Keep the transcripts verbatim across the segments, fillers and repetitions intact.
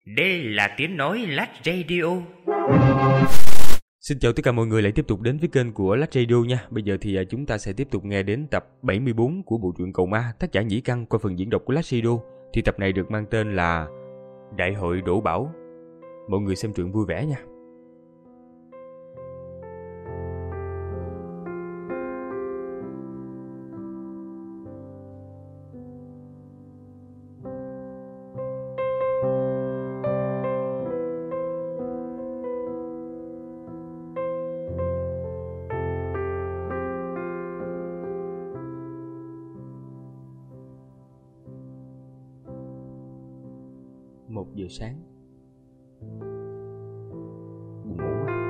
Đây là tiếng nói Lách Radio. Xin chào tất cả mọi người lại tiếp tục đến với kênh của Lách Radio nha. Bây giờ thì chúng ta sẽ tiếp tục nghe đến tập bảy mươi bốn của bộ truyện Cầu Ma, tác giả Nhĩ Căn qua phần diễn đọc của Lách Radio. Thì tập này được mang tên là Đại hội Đổ Bảo. Mọi người xem truyện vui vẻ nha. Một giờ sáng. Buồn ngủ quá.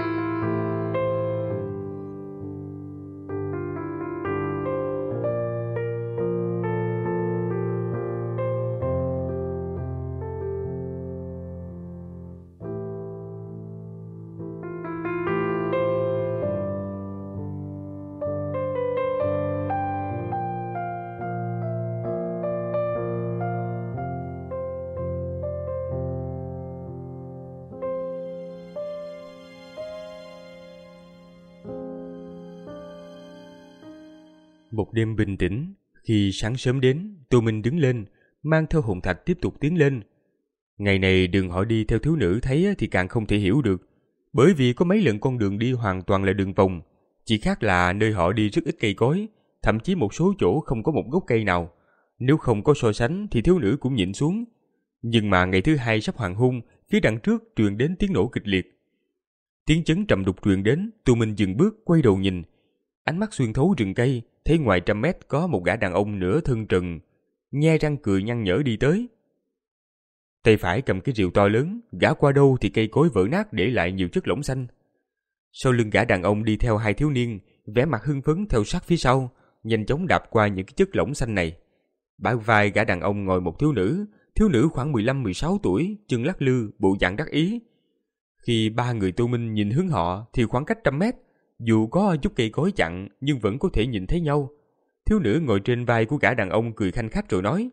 Một đêm bình tĩnh, khi sáng sớm đến, Tô Minh đứng lên, mang theo hồn thạch tiếp tục tiến lên. Ngày này đường họ đi theo thiếu nữ thấy thì càng không thể hiểu được, bởi vì có mấy lần con đường đi hoàn toàn là đường vòng, chỉ khác là nơi họ đi rất ít cây cối, thậm chí một số chỗ không có một gốc cây nào. Nếu không có so sánh thì thiếu nữ cũng nhịn xuống. Nhưng mà ngày thứ hai sắp hoàng hôn, phía đằng trước truyền đến tiếng nổ kịch liệt. Tiếng chấn trầm đục truyền đến, Tô Minh dừng bước quay đầu nhìn. Ánh mắt xuyên thấu rừng cây, thấy ngoài trăm mét có một gã đàn ông nửa thân trần, nhe răng cười nhăn nhở đi tới. Tay phải cầm cái rìu to lớn, gã qua đâu thì cây cối vỡ nát để lại nhiều chất lỏng xanh. Sau lưng gã đàn ông đi theo hai thiếu niên, vẻ mặt hưng phấn theo sát phía sau, nhanh chóng đạp qua những cái chất lỏng xanh này. Bả vai gã đàn ông ngồi một thiếu nữ, thiếu nữ khoảng mười lăm mười sáu tuổi, chân lắc lư, bộ dạng đắc ý. Khi ba người Tô Minh nhìn hướng họ thì khoảng cách trăm mét, dù có chút cây cối chặn nhưng vẫn có thể nhìn thấy nhau. Thiếu nữ ngồi trên vai của gã đàn ông cười khanh khách rồi nói: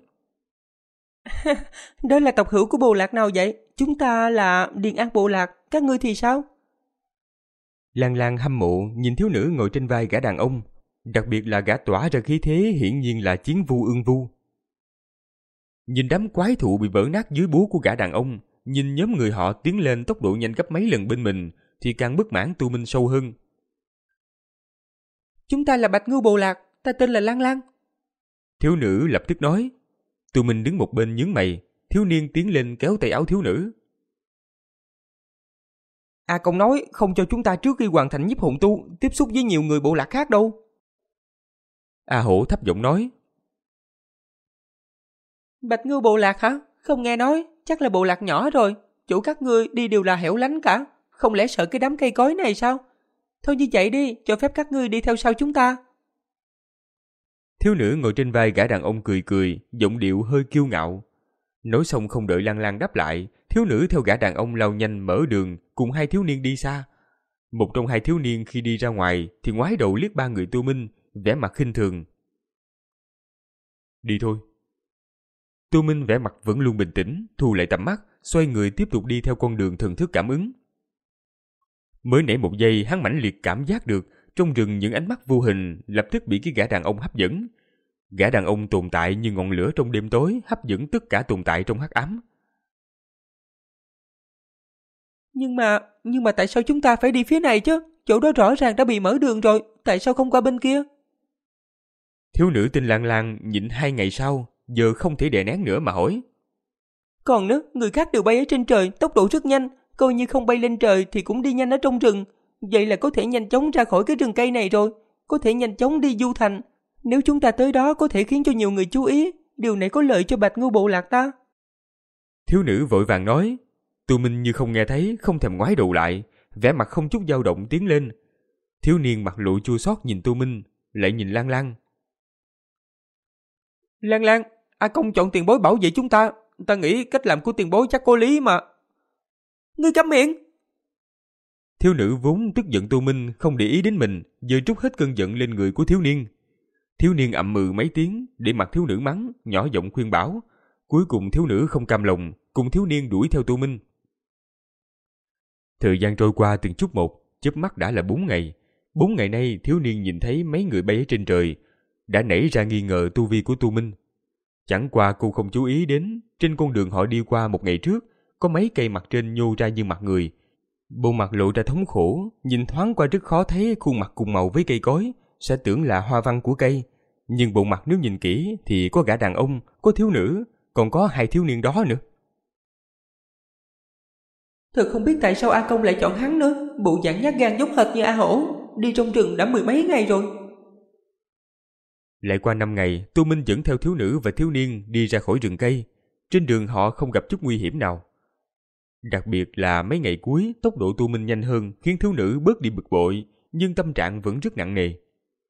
Đó là tộc hữu của bộ lạc nào vậy? Chúng ta là Điền An bộ lạc, các ngươi thì sao? Lan Lan hâm mộ nhìn thiếu nữ ngồi trên vai gã đàn ông, đặc biệt là gã tỏa ra khí thế hiển nhiên là chiến vu ương vu. Nhìn đám quái thụ bị vỡ nát dưới búa của gã đàn ông, nhìn nhóm người họ tiến lên tốc độ nhanh gấp mấy lần bên mình thì càng bất mãn Tô Minh sâu hơn. Chúng ta là Bạch Ngưu bộ lạc, ta tên là Lan Lan. Thiếu nữ lập tức nói. Tô Minh đứng một bên nhướng mày, thiếu niên tiến lên kéo tay áo thiếu nữ. À công nói không cho chúng ta trước khi hoàn thành nhiếp hồn tu tiếp xúc với nhiều người bộ lạc khác đâu. A Hổ thấp giọng nói. Bạch Ngưu bộ lạc hả? Không nghe nói, chắc là bộ lạc nhỏ rồi. Chỗ các ngươi đi đều là hẻo lánh cả, không lẽ sợ cái đám cây cối này sao? Thôi như vậy đi, cho phép các ngươi đi theo sau chúng ta. Thiếu nữ ngồi trên vai gã đàn ông cười cười, giọng điệu hơi kiêu ngạo. Nói xong không đợi Lan Lan đáp lại, thiếu nữ theo gã đàn ông lao nhanh mở đường, cùng hai thiếu niên đi xa. Một trong hai thiếu niên khi đi ra ngoài thì ngoái đầu liếc ba người Tô Minh, vẻ mặt khinh thường. Đi thôi. Tô Minh vẻ mặt vẫn luôn bình tĩnh, thu lại tầm mắt, xoay người tiếp tục đi theo con đường thần thức cảm ứng. Mới nãy một giây hắn mãnh liệt cảm giác được trong rừng những ánh mắt vô hình lập tức bị cái gã đàn ông hấp dẫn. Gã đàn ông tồn tại như ngọn lửa trong đêm tối, hấp dẫn tất cả tồn tại trong hắc ám. Nhưng mà, nhưng mà tại sao chúng ta phải đi phía này chứ? Chỗ đó rõ ràng đã bị mở đường rồi, tại sao không qua bên kia? Thiếu nữ tên Lan Lan nhịn hai ngày sau, giờ không thể đè nén nữa mà hỏi. Còn nữa, người khác đều bay ở trên trời, tốc độ rất nhanh, coi như không bay lên trời thì cũng đi nhanh ở trong rừng. Vậy là có thể nhanh chóng ra khỏi cái rừng cây này rồi, có thể nhanh chóng đi du thành. Nếu chúng ta tới đó có thể khiến cho nhiều người chú ý, điều này có lợi cho Bạch Ngưu bộ lạc ta. Thiếu nữ vội vàng nói. Tô Minh như không nghe thấy, không thèm ngoái đầu lại, vẻ mặt không chút dao động tiến lên. Thiếu niên mặt lộ chua xót nhìn Tô Minh, lại nhìn Lan Lan. Lan Lan, A Công chọn tiền bối bảo vệ chúng ta, ta nghĩ cách làm của tiền bối chắc có lý mà. Ngươi câm miệng! Thiếu nữ vốn tức giận Tô Minh không để ý đến mình, giờ trút hết cơn giận lên người của thiếu niên. Thiếu niên ậm ừ mấy tiếng để mặc thiếu nữ mắng, nhỏ giọng khuyên bảo. Cuối cùng thiếu nữ không cam lòng, cùng thiếu niên đuổi theo Tô Minh. Thời gian trôi qua từng chút một, chớp mắt đã là bốn ngày. Bốn ngày nay, thiếu niên nhìn thấy mấy người bay ở trên trời, đã nảy ra nghi ngờ tu vi của Tô Minh. Chẳng qua cô không chú ý đến, trên con đường họ đi qua một ngày trước, có mấy cây mặt trên nhô ra như mặt người. Bộ mặt lộ ra thống khổ, nhìn thoáng qua rất khó thấy khuôn mặt cùng màu với cây cối, sẽ tưởng là hoa văn của cây. Nhưng bộ mặt nếu nhìn kỹ thì có gã đàn ông, có thiếu nữ, còn có hai thiếu niên đó nữa. Thật không biết tại sao A Công lại chọn hắn nữa, bộ dạng nhát gan dốc hệt như A Hổ, đi trong rừng đã mười mấy ngày rồi. Lại qua năm ngày, Tô Minh dẫn theo thiếu nữ và thiếu niên đi ra khỏi rừng cây. Trên đường họ không gặp chút nguy hiểm nào. Đặc biệt là mấy ngày cuối, tốc độ Tô Minh nhanh hơn khiến thiếu nữ bớt đi bực bội, nhưng tâm trạng vẫn rất nặng nề.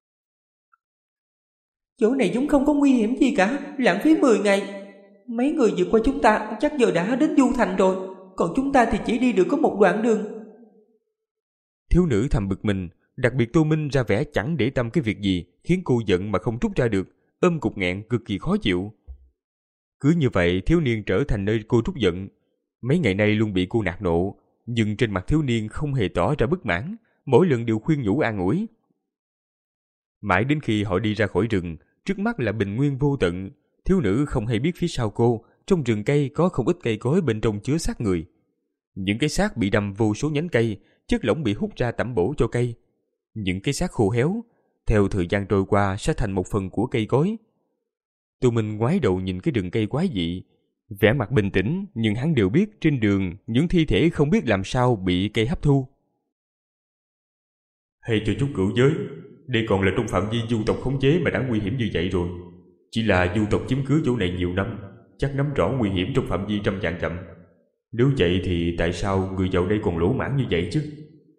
Chỗ này giống không có nguy hiểm gì cả, lãng phí mười ngày. Mấy người vượt qua chúng ta chắc giờ đã đến Du Thành rồi, còn chúng ta thì chỉ đi được có một đoạn đường. Thiếu nữ thầm bực mình, đặc biệt Tô Minh ra vẻ chẳng để tâm cái việc gì, khiến cô giận mà không trút ra được, ôm cục nghẹn cực kỳ khó chịu. Cứ như vậy, thiếu niên trở thành nơi cô trút giận. Mấy ngày nay luôn bị cô nạt nộ, nhưng trên mặt thiếu niên không hề tỏ ra bất mãn, mỗi lần đều khuyên nhủ an ủi. Mãi đến khi họ đi ra khỏi rừng, trước mắt là bình nguyên vô tận, thiếu nữ không hay biết phía sau cô, trong rừng cây có không ít cây cối bên trong chứa xác người. Những cái xác bị đâm vô số nhánh cây, chất lỏng bị hút ra tẩm bổ cho cây. Những cái xác khô héo, theo thời gian trôi qua sẽ thành một phần của cây cối. Tụi mình ngoái đầu nhìn cái rừng cây quái dị, vẻ mặt bình tĩnh, nhưng hắn đều biết trên đường những thi thể không biết làm sao bị cây hấp thu. Hay cho chút cửu giới, đây còn là trong phạm vi du tộc khống chế mà đã nguy hiểm như vậy rồi. Chỉ là du tộc chiếm cứ chỗ này nhiều năm, chắc nắm rõ nguy hiểm trong phạm vi trăm vạn dặm. Nếu vậy thì tại sao người vào đây còn lỗ mãn như vậy chứ?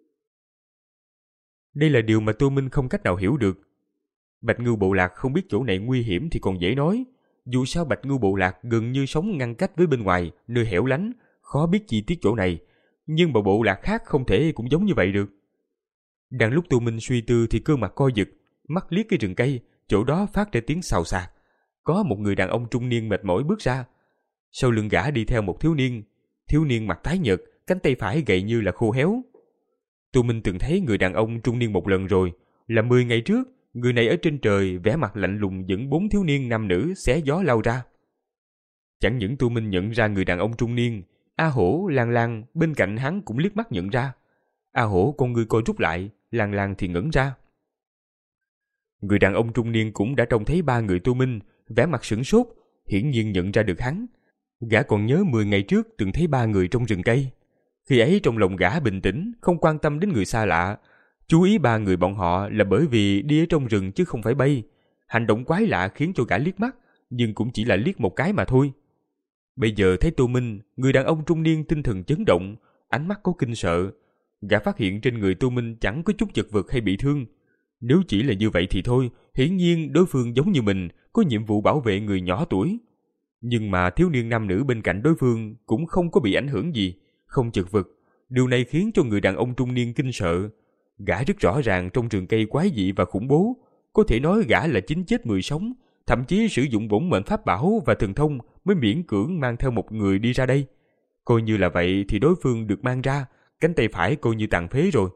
Đây là điều mà Tô Minh không cách nào hiểu được. Bạch Ngưu Bộ Lạc không biết chỗ này nguy hiểm thì còn dễ nói. Dù sao Bạch Ngưu Bộ Lạc gần như sống ngăn cách với bên ngoài, nơi hẻo lánh, khó biết chi tiết chỗ này. Nhưng mà bộ lạc khác không thể cũng giống như vậy được. Đang lúc Tô Minh suy tư thì cơ mặt co giật, mắt liếc cái rừng cây, chỗ đó phát ra tiếng xào xạc. Có một người đàn ông trung niên mệt mỏi bước ra. Sau lưng gã đi theo một thiếu niên. Thiếu niên mặt tái nhợt, cánh tay phải gầy như là khô héo. Tô Minh từng thấy người đàn ông trung niên một lần rồi, là mười ngày trước. Người này ở trên trời vẻ mặt lạnh lùng dẫn bốn thiếu niên nam nữ xé gió lao ra. Chẳng những Tô Minh nhận ra người đàn ông trung niên, A Hổ, Lan Lan bên cạnh hắn cũng liếc mắt nhận ra. A Hổ con ngươi coi rút lại, Lan Lan thì ngẩn ra. Người đàn ông trung niên cũng đã trông thấy ba người Tô Minh, vẻ mặt sửng sốt, hiển nhiên nhận ra được hắn. Gã còn nhớ mười ngày trước từng thấy ba người trong rừng cây. Khi ấy trong lòng gã bình tĩnh, không quan tâm đến người xa lạ. Chú ý ba người bọn họ là bởi vì đi ở trong rừng chứ không phải bay. Hành động quái lạ khiến cho gã liếc mắt, nhưng cũng chỉ là liếc một cái mà thôi. Bây giờ thấy Tô Minh, người đàn ông trung niên tinh thần chấn động, ánh mắt có kinh sợ. Gã phát hiện trên người Tô Minh chẳng có chút chật vật hay bị thương. Nếu chỉ là như vậy thì thôi, hiển nhiên đối phương giống như mình, có nhiệm vụ bảo vệ người nhỏ tuổi. Nhưng mà thiếu niên nam nữ bên cạnh đối phương cũng không có bị ảnh hưởng gì, không chật vật. Điều này khiến cho người đàn ông trung niên kinh sợ. Gã rất rõ ràng trong rừng cây quái dị và khủng bố, có thể nói gã là chín chết mười sống, thậm chí sử dụng bổn mệnh pháp bảo và thần thông mới miễn cưỡng mang theo một người đi ra đây. Coi như là vậy thì đối phương được mang ra, cánh tay phải coi như tàn phế rồi.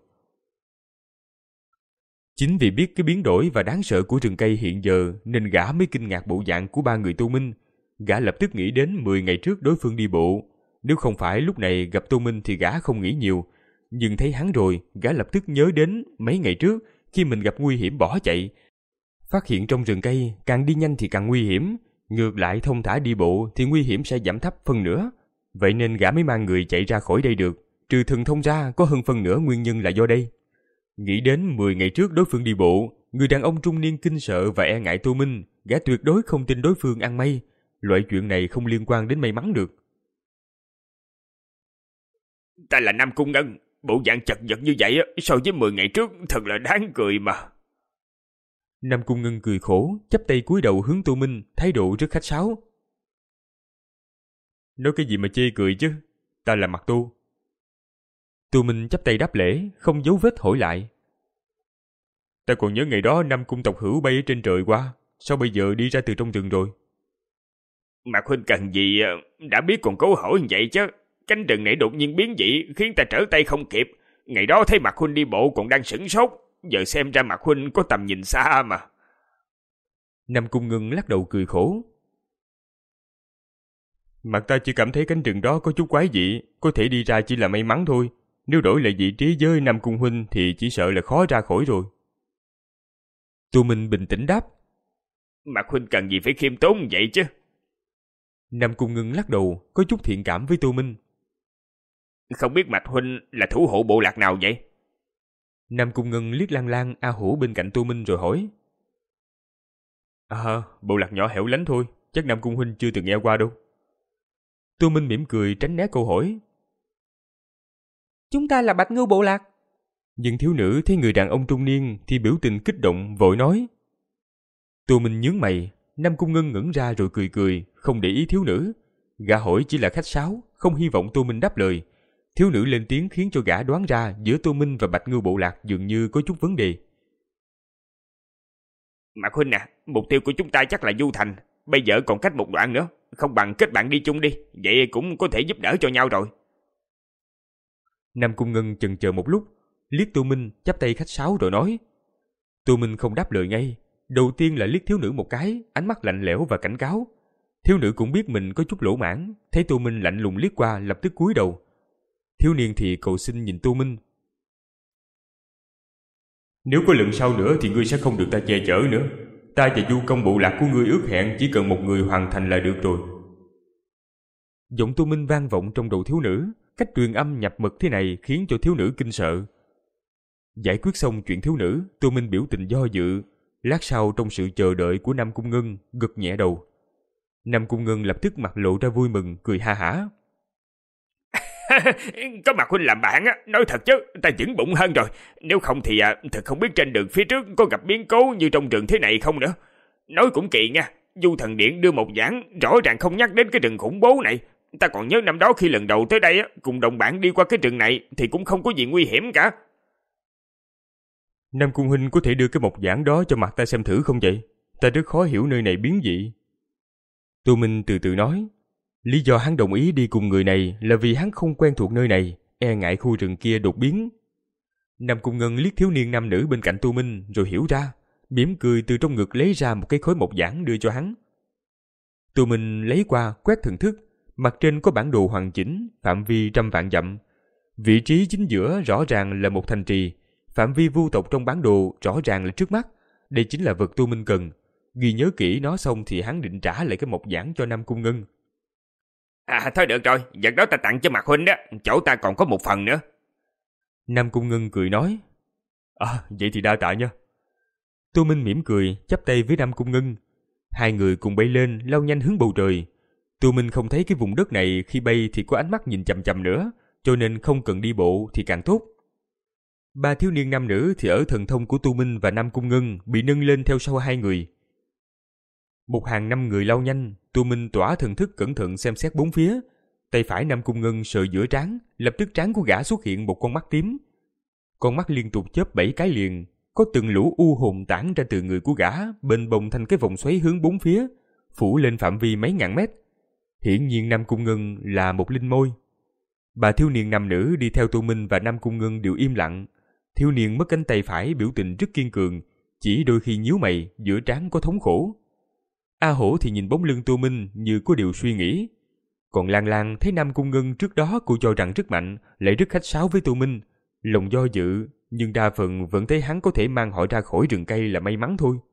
Chính vì biết cái biến đổi và đáng sợ của rừng cây hiện giờ nên gã mới kinh ngạc bộ dạng của ba người Tô Minh. Gã lập tức nghĩ đến mười ngày trước đối phương đi bộ. Nếu không phải lúc này gặp Tô Minh thì gã không nghĩ nhiều. Nhưng thấy hắn rồi, gã lập tức nhớ đến mấy ngày trước khi mình gặp nguy hiểm bỏ chạy. Phát hiện trong rừng cây càng đi nhanh thì càng nguy hiểm. Ngược lại thông thả đi bộ thì nguy hiểm sẽ giảm thấp phân nửa. Vậy nên gã mới mang người chạy ra khỏi đây được. Trừ thần thông ra có hơn phân nửa nguyên nhân là do đây. Nghĩ đến mười ngày trước đối phương đi bộ, người đàn ông trung niên kinh sợ và e ngại Tô Minh, gã tuyệt đối không tin đối phương ăn may. Loại chuyện này không liên quan đến may mắn được. Ta là Nam Cung Ngân, bộ dạng chật vật như vậy so với mười ngày trước thật là đáng cười mà. Nam Cung Ngân cười khổ, chắp tay cúi đầu hướng Tô Minh, thái độ rất khách sáo. Nói cái gì mà chê cười chứ, ta là Mặc Tu. Tô Minh chắp tay đáp lễ, không giấu vết hỏi lại. Ta còn nhớ ngày đó Nam Cung tộc hữu bay ở trên trời qua, sao bây giờ đi ra từ trong rừng rồi? Mạc huynh cần gì đã biết còn cố hỏi như vậy chứ. Cánh rừng này đột nhiên biến dị khiến ta trở tay không kịp. Ngày đó thấy Mạc huynh đi bộ còn đang sửng sốt, giờ xem ra Mạc huynh có tầm nhìn xa mà. Nam Cung Ngân lắc đầu cười khổ. Mặt ta chỉ cảm thấy cánh rừng đó có chút quái dị, có thể đi ra chỉ là may mắn thôi. Nếu đổi lại vị trí với Nam Cung huynh thì chỉ sợ là khó ra khỏi rồi. Tô Minh bình tĩnh đáp. Mạc huynh cần gì phải khiêm tốn vậy chứ? Nam Cung Ngân lắc đầu, có chút thiện cảm với Tô Minh. Không biết Mạc huynh là thủ hộ bộ lạc nào vậy? Nam Cung Ngân liếc Lan Lan, A Hổ bên cạnh Tô Minh rồi hỏi. À, bộ lạc nhỏ hẻo lánh thôi, chắc Nam Cung huynh chưa từng nghe qua đâu. Tô Minh mỉm cười tránh né câu hỏi. Chúng ta là Bạch Ngưu bộ lạc. Nhưng thiếu nữ thấy người đàn ông trung niên thì biểu tình kích động vội nói. Tô Minh nhướng mày, Nam Cung Ngân ngẩn ra rồi cười cười, không để ý thiếu nữ. Gã hỏi chỉ là khách sáo, không hy vọng Tô Minh đáp lời. Thiếu nữ lên tiếng khiến cho gã đoán ra giữa Tô Minh và Bạch Ngưu bộ lạc dường như có chút vấn đề. Mạc huynh à, mục tiêu của chúng ta chắc là Du Thành. Bây giờ còn cách một đoạn nữa, không bằng kết bạn đi chung đi, vậy cũng có thể giúp đỡ cho nhau rồi. Nam Cung Ngân chần chờ một lúc, liếc Tô Minh chắp tay khách sáo rồi nói. Tô Minh không đáp lời ngay, đầu tiên là liếc thiếu nữ một cái, ánh mắt lạnh lẽo và cảnh cáo. Thiếu nữ cũng biết mình có chút lỗ mãn, thấy Tô Minh lạnh lùng liếc qua lập tức cúi đầu. Thiếu niên thì cầu xin nhìn Tô Minh. Nếu có lần sau nữa thì ngươi sẽ không được ta che chở nữa. Ta và du công bộ lạc của ngươi ước hẹn chỉ cần một người hoàn thành là được rồi. Giọng Tô Minh vang vọng trong đầu thiếu nữ, cách truyền âm nhập mật thế này khiến cho thiếu nữ kinh sợ. Giải quyết xong chuyện thiếu nữ, Tô Minh biểu tình do dự. Lát sau trong sự chờ đợi của Nam Cung Ngân, gật nhẹ đầu. Nam Cung Ngân lập tức mặt lộ ra vui mừng, cười ha hả. Có Mạc huynh làm bạn á, nói thật chứ, ta vững bụng hơn rồi. Nếu không thì à, thật không biết trên đường phía trước có gặp biến cố như trong rừng thế này không nữa. Nói cũng kỳ nha, Du Thần Điện đưa một giảng rõ ràng không nhắc đến cái rừng khủng bố này. Ta còn nhớ năm đó khi lần đầu tới đây á, cùng đồng bạn đi qua cái rừng này thì cũng không có gì nguy hiểm cả. Nam Cung huynh có thể đưa cái mộc giảng đó cho mặt ta xem thử không vậy? Ta rất khó hiểu nơi này biến dị. Tô Minh từ từ nói. Lý do hắn đồng ý đi cùng người này là vì hắn không quen thuộc nơi này, e ngại khu rừng kia đột biến. Nam Cung Ngân liếc thiếu niên nam nữ bên cạnh Tô Minh rồi hiểu ra, mỉm cười từ trong ngực lấy ra một cái khối mộc giảng đưa cho hắn. Tô Minh lấy qua quét thần thức, mặt trên có bản đồ hoàn chỉnh, phạm vi trăm vạn dặm. Vị trí chính giữa rõ ràng là một thành trì, phạm vi vu tộc trong bản đồ rõ ràng là trước mắt. Đây chính là vật Tô Minh cần. Ghi nhớ kỹ nó xong thì hắn định trả lại cái mộc giảng cho Nam Cung Ngân. À thôi được rồi, vật đó ta tặng cho Mạc huynh đó, chỗ ta còn có một phần nữa. Nam Cung Ngân cười nói. À, vậy thì đa tạ nha. Tô Minh mỉm cười, chắp tay với Nam Cung Ngân. Hai người cùng bay lên, lao nhanh hướng bầu trời. Tô Minh không thấy cái vùng đất này khi bay thì có ánh mắt nhìn chằm chằm nữa, cho nên không cần đi bộ thì càng tốt. Ba thiếu niên nam nữ thì ở thần thông của Tô Minh và Nam Cung Ngân bị nâng lên theo sau hai người. Một hàng năm người lao nhanh, Tô Minh tỏa thần thức cẩn thận xem xét bốn phía. Tay phải Nam Cung Ngân sờ giữa trán, lập tức trán của gã xuất hiện một con mắt tím. Con mắt liên tục chớp bảy cái liền, có từng lũ u hồn tản ra từ người của gã, bên bồng thành cái vòng xoáy hướng bốn phía, phủ lên phạm vi mấy ngàn mét. Hiển nhiên Nam Cung Ngân là một linh môi. Bà thiếu niên nam nữ đi theo Tô Minh và Nam Cung Ngân đều im lặng. Thiếu niên mất cánh tay phải biểu tình rất kiên cường, chỉ đôi khi nhíu mày, giữa trán có thống khổ. A Hổ thì nhìn bóng lưng Tô Minh như có điều suy nghĩ. Còn Lan Lan thấy Nam Cung Ngân trước đó cô cho rằng rất mạnh, lại rất khách sáo với Tô Minh. Lòng do dự, nhưng đa phần vẫn thấy hắn có thể mang họ ra khỏi rừng cây là may mắn thôi.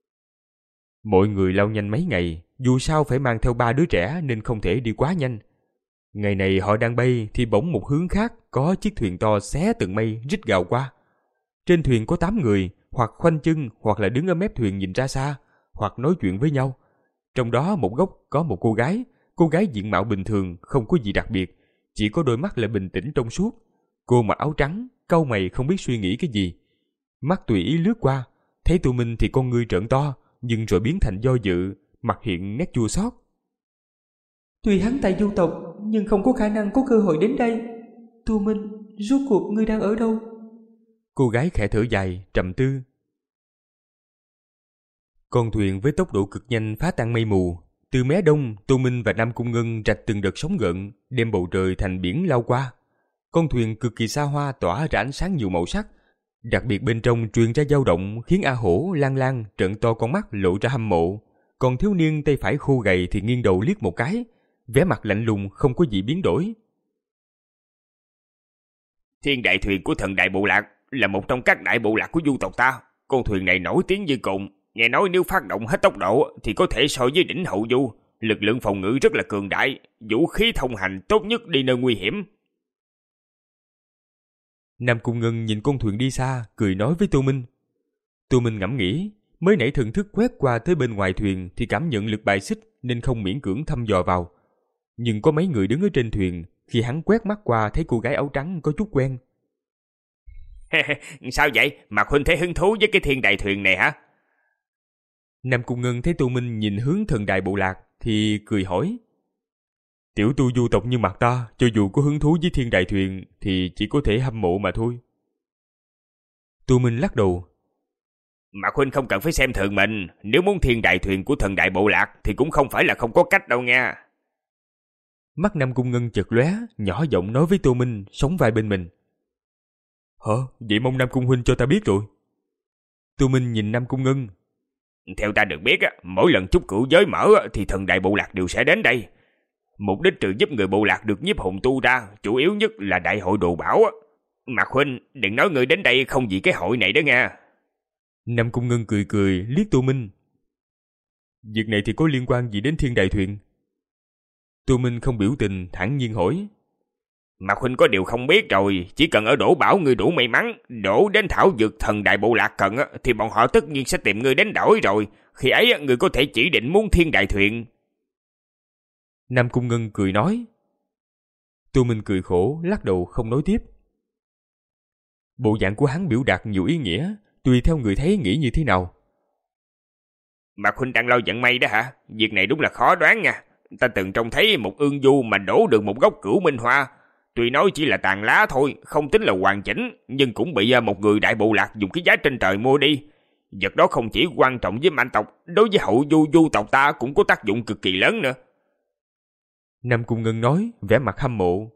Mọi người lao nhanh mấy ngày, dù sao phải mang theo ba đứa trẻ nên không thể đi quá nhanh. Ngày này họ đang bay thì bỗng một hướng khác có chiếc thuyền to xé tầng mây rít gào qua. Trên thuyền có tám người, hoặc khoanh chân hoặc là đứng ở mép thuyền nhìn ra xa, hoặc nói chuyện với nhau. Trong đó một góc có một cô gái, cô gái diện mạo bình thường, không có gì đặc biệt, chỉ có đôi mắt là bình tĩnh trong suốt. Cô mặc áo trắng, cau mày không biết suy nghĩ cái gì. Mắt tùy ý lướt qua, thấy Tô Minh thì con ngươi trợn to, nhưng rồi biến thành do dự, mặt hiện nét chua xót. Tuy hắn tại du tộc, nhưng không có khả năng có cơ hội đến đây. Tô Minh, rốt cuộc ngươi đang ở đâu? Cô gái khẽ thở dài, trầm tư. Con thuyền với tốc độ cực nhanh phá tan mây mù, Từ mé đông, Tô Minh và Nam Cung Ngân rạch từng đợt sóng gợn, đem bầu trời thành biển lao qua. Con thuyền cực kỳ xa hoa tỏa ra ánh sáng nhiều màu sắc, đặc biệt bên trong truyền ra dao động khiến A Hổ Lan Lan trợn to con mắt lộ ra hâm mộ. Còn thiếu niên tay phải khô gầy thì nghiêng đầu liếc một cái, vẻ mặt lạnh lùng không có gì biến đổi. Thiên đại thuyền của thần đại bộ lạc là một trong các đại bộ lạc của du tộc ta. Con thuyền này nổi tiếng như cồn, nghe nói nếu phát động hết tốc độ thì có thể so với đỉnh hậu du. Lực lượng phòng ngự rất là cường đại, vũ khí thông hành tốt nhất đi nơi nguy hiểm. Nam Cung Ngân nhìn con thuyền đi xa, cười nói với Tô Minh. Tô Minh ngẫm nghĩ, mới nãy thần thức quét qua tới bên ngoài thuyền thì cảm nhận lực bài xích nên không miễn cưỡng thăm dò vào. Nhưng có mấy người đứng ở trên thuyền, khi hắn quét mắt qua thấy cô gái áo trắng có chút quen. Sao vậy? Mạc huynh thấy hứng thú với cái thiên đại thuyền này hả? Nam Cung Ngân thấy Tô Minh nhìn hướng thần đại bộ lạc thì cười hỏi. Tiểu tu du tộc như mặt ta, cho dù có hứng thú với thiên đại thuyền thì chỉ có thể hâm mộ mà thôi. Tô Minh lắc đầu. Mạc huynh không cần phải xem thường mình, nếu muốn thiên đại thuyền của thần đại bộ lạc thì cũng không phải là không có cách đâu nha. Mắt Nam Cung Ngân chợt lóe, nhỏ giọng nói với Tô Minh, sống vai bên mình. Hả? Vậy mong Nam Cung huynh cho ta biết rồi. Tô Minh nhìn Nam Cung Ngân. Theo ta được biết, mỗi lần chúc cửu giới mở thì thần đại bộ lạc đều sẽ đến đây. Mục đích trừ giúp người bộ lạc được nhiếp hồn tu ra, chủ yếu nhất là đại hội đồ bảo. Mạc huynh, đừng nói người đến đây không vì cái hội này đó nha. Nam Cung Ngân cười cười liếc Tô Minh. Việc này thì có liên quan gì đến thiên đại thuyền? Tô Minh không biểu tình, thản nhiên hỏi. Mạc huynh có điều không biết rồi, chỉ cần ở đổ bảo người đủ may mắn, đổ đến thảo dược thần đại bộ lạc cần thì bọn họ tất nhiên sẽ tìm người đến đổi rồi. Khi ấy người có thể chỉ định muốn thiên đại thuyền. Nam Cung Ngân cười nói. Tô Minh cười khổ, lắc đầu không nói tiếp. Bộ dạng của hắn biểu đạt nhiều ý nghĩa, tùy theo người thấy nghĩ như thế nào. Mạc huynh đang lo vận may đó hả? Việc này đúng là khó đoán nha. Ta từng trông thấy một ương du mà đổ được một gốc cửu minh hoa. Tuy nói chỉ là tàn lá thôi, không tính là hoàn chỉnh, nhưng cũng bị một người đại bộ lạc dùng cái giá trên trời mua đi. Vật đó không chỉ quan trọng với mãnh tộc, đối với hậu du du tộc ta cũng có tác dụng cực kỳ lớn nữa. Nam Cung Ngân nói, vẻ mặt hâm mộ.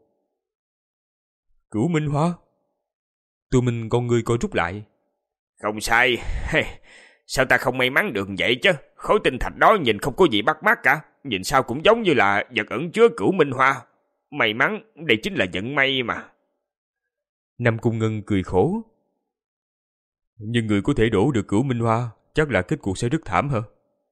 Cửu minh hoa? Tô Minh con ngươi co rút lại. Không sai. Sao ta không may mắn được vậy chứ? Khối tinh thạch đó nhìn không có gì bắt mắt cả, nhìn sao cũng giống như là vật ẩn chứa cửu minh hoa. May mắn, đây chính là vận may mà. Nam Cung Ngân cười khổ. Nhưng người có thể đổ được cửu minh hoa, chắc là kết cục sẽ rất thảm hả?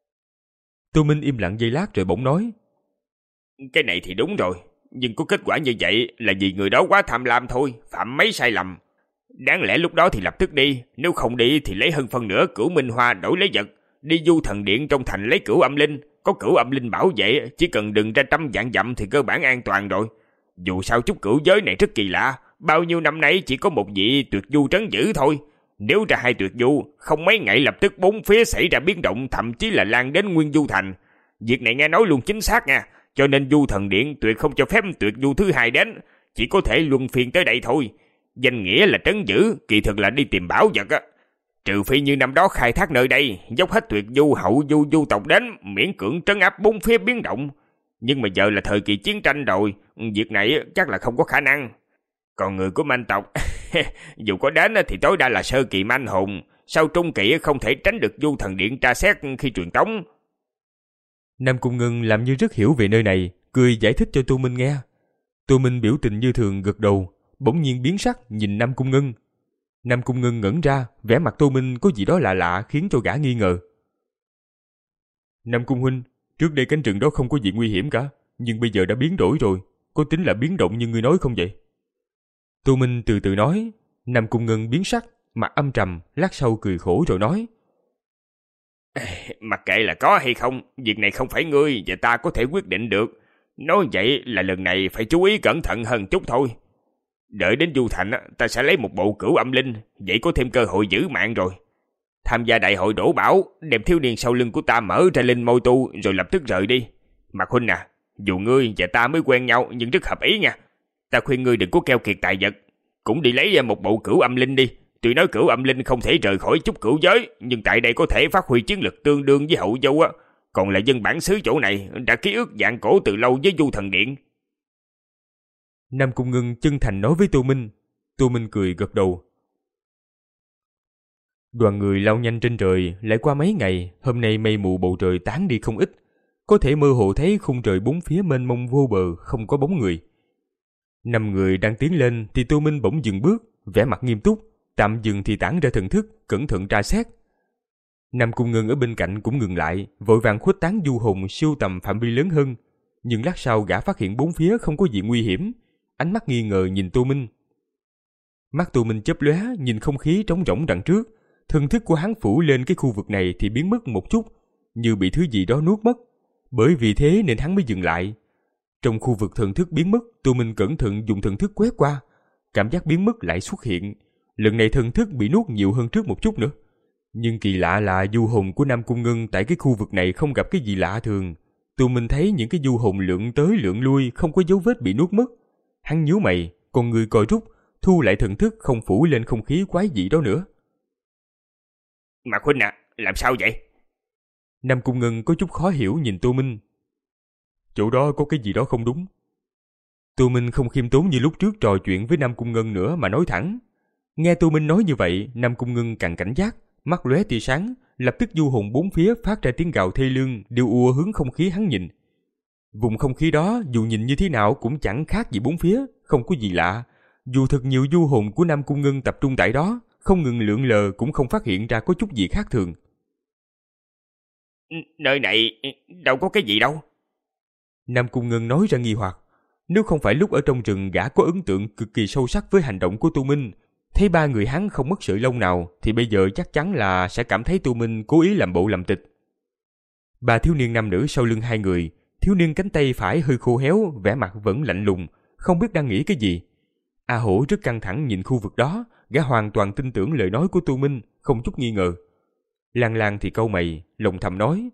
Tô Minh im lặng giây lát rồi bỗng nói. Cái này thì đúng rồi, nhưng có kết quả như vậy là vì người đó quá tham lam thôi, phạm mấy sai lầm. Đáng lẽ lúc đó thì lập tức đi, nếu không đi thì lấy hơn phân nửa cửu minh hoa đổi lấy vật, đi du thần điện trong thành lấy cửu âm linh, có cửu âm linh bảo vệ, chỉ cần đừng ra trăm vạn dặm thì cơ bản an toàn rồi. Dù sao chút cửu giới này rất kỳ lạ, bao nhiêu năm nay chỉ có một vị tuyệt du trấn giữ thôi. Nếu ra hai tuyệt du, không mấy ngày lập tức bốn phía xảy ra biến động, thậm chí là lan đến nguyên du thành. Việc này nghe nói luôn chính xác nha, cho nên du thần điện tuyệt không cho phép tuyệt du thứ hai đến, chỉ có thể luân phiên tới đây thôi. Danh nghĩa là trấn giữ, kỳ thực là đi tìm bảo vật á. Trừ phi như năm đó khai thác nơi đây, dốc hết tuyệt du hậu du du tộc đến, miễn cưỡng trấn áp bốn phía biến động. Nhưng mà giờ là thời kỳ chiến tranh rồi, việc này chắc là không có khả năng. Còn người của manh tộc, dù có đến thì tối đa là sơ kỳ manh hùng, sau trung kỳ không thể tránh được du thần điện tra xét khi truyền tống. Nam Cung Ngân làm như rất hiểu về nơi này, cười giải thích cho Tô Minh nghe. Tô Minh biểu tình như thường gật đầu, bỗng nhiên biến sắc nhìn Nam Cung Ngân. Nam Cung Ngân ngẩn ra, vẻ mặt Tô Minh có gì đó lạ lạ khiến cho gã nghi ngờ. Nam Cung huynh, trước đây cánh rừng đó không có gì nguy hiểm cả, nhưng bây giờ đã biến đổi rồi, có tính là biến động như ngươi nói không vậy? Tô Minh từ từ nói. Nam Cung Ngân biến sắc, mặt âm trầm, lát sau cười khổ rồi nói. Mặc kệ là có hay không, việc này không phải ngươi và ta có thể quyết định được. Nói vậy là lần này phải chú ý cẩn thận hơn chút thôi. Đợi đến du thành, ta sẽ lấy một bộ cửu âm linh, vậy có thêm cơ hội giữ mạng rồi. Tham gia đại hội đổ bảo, đem thiếu niên sau lưng của ta mở ra linh môi tu rồi lập tức rời đi. Mạc huynh à, dù ngươi và ta mới quen nhau nhưng rất hợp ý nha. Ta khuyên ngươi đừng có keo kiệt tài vật, cũng đi lấy một bộ cửu âm linh đi. Tuy nói cửu âm linh không thể rời khỏi chút cửu giới, nhưng tại đây có thể phát huy chiến lực tương đương với hậu dâu á. còn là dân bản xứ chỗ này, đã ký ức vạn cổ từ lâu với Du Thần Điện. Nam Cung Ngân chân thành nói với Tô Minh. Tô Minh cười gật đầu. Đoàn người lao nhanh trên trời, lại qua mấy ngày, hôm nay mây mù bầu trời tán đi không ít. Có thể mơ hồ thấy khung trời bốn phía mênh mông vô bờ, không có bóng người. Năm người đang tiến lên thì Tô Minh bỗng dừng bước, vẻ mặt nghiêm túc, tạm dừng thì tản ra thần thức, cẩn thận tra xét. Nam Cung Ngân ở bên cạnh cũng ngừng lại, vội vàng khuếch tán du hồn siêu tầm phạm vi lớn hơn. Nhưng lát sau gã phát hiện bốn phía không có gì nguy hiểm, ánh mắt nghi ngờ nhìn Tô Minh. Mắt Tô Minh chớp lóe, nhìn không khí trống rỗng đằng trước. Thần thức của hắn phủ lên cái khu vực này thì biến mất một chút, như bị thứ gì đó nuốt mất. Bởi vì thế nên hắn mới dừng lại. Trong khu vực thần thức biến mất, Tô Minh cẩn thận dùng thần thức quét qua. Cảm giác biến mất lại xuất hiện. Lần này thần thức bị nuốt nhiều hơn trước một chút nữa. Nhưng kỳ lạ là du hồn của Nam Cung Ngân tại cái khu vực này không gặp cái gì lạ thường. Tô Minh thấy những cái du hồn lượn tới lượn lui, không có dấu vết bị nuốt mất. Hắn nhíu mày, con người coi rút, thu lại thần thức không phủ lên không khí quái dị đó nữa. Mạc huynh à, làm sao vậy? Nam Cung Ngân có chút khó hiểu nhìn Tô Minh. Chỗ đó có cái gì đó không đúng. Tô Minh không khiêm tốn như lúc trước trò chuyện với Nam Cung Ngân nữa mà nói thẳng. Nghe Tô Minh nói như vậy, Nam Cung Ngân càng cảnh giác, mắt lóe tia sáng, lập tức du hồn bốn phía phát ra tiếng gào thê lương, đều ùa hướng không khí hắn nhìn. Vùng không khí đó dù nhìn như thế nào cũng chẳng khác gì bốn phía, không có gì lạ. Dù thật nhiều du hồn của Nam Cung Ngân tập trung tại đó, không ngừng lượn lờ cũng không phát hiện ra có chút gì khác thường. Nơi này đâu có cái gì đâu. Nam Cung Ngân nói ra nghi hoặc. Nếu không phải lúc ở trong rừng gã có ấn tượng cực kỳ sâu sắc với hành động của Tô Minh, thấy ba người hắn không mất sợi lông nào, thì bây giờ chắc chắn là sẽ cảm thấy Tô Minh cố ý làm bộ làm tịch. Ba thiếu niên nam nữ sau lưng hai người, thiếu niên cánh tay phải hơi khô héo, vẻ mặt vẫn lạnh lùng, không biết đang nghĩ cái gì. A Hổ rất căng thẳng nhìn khu vực đó, gã hoàn toàn tin tưởng lời nói của Tô Minh, không chút nghi ngờ. Lan Lan thì cau mày, lòng thầm nói: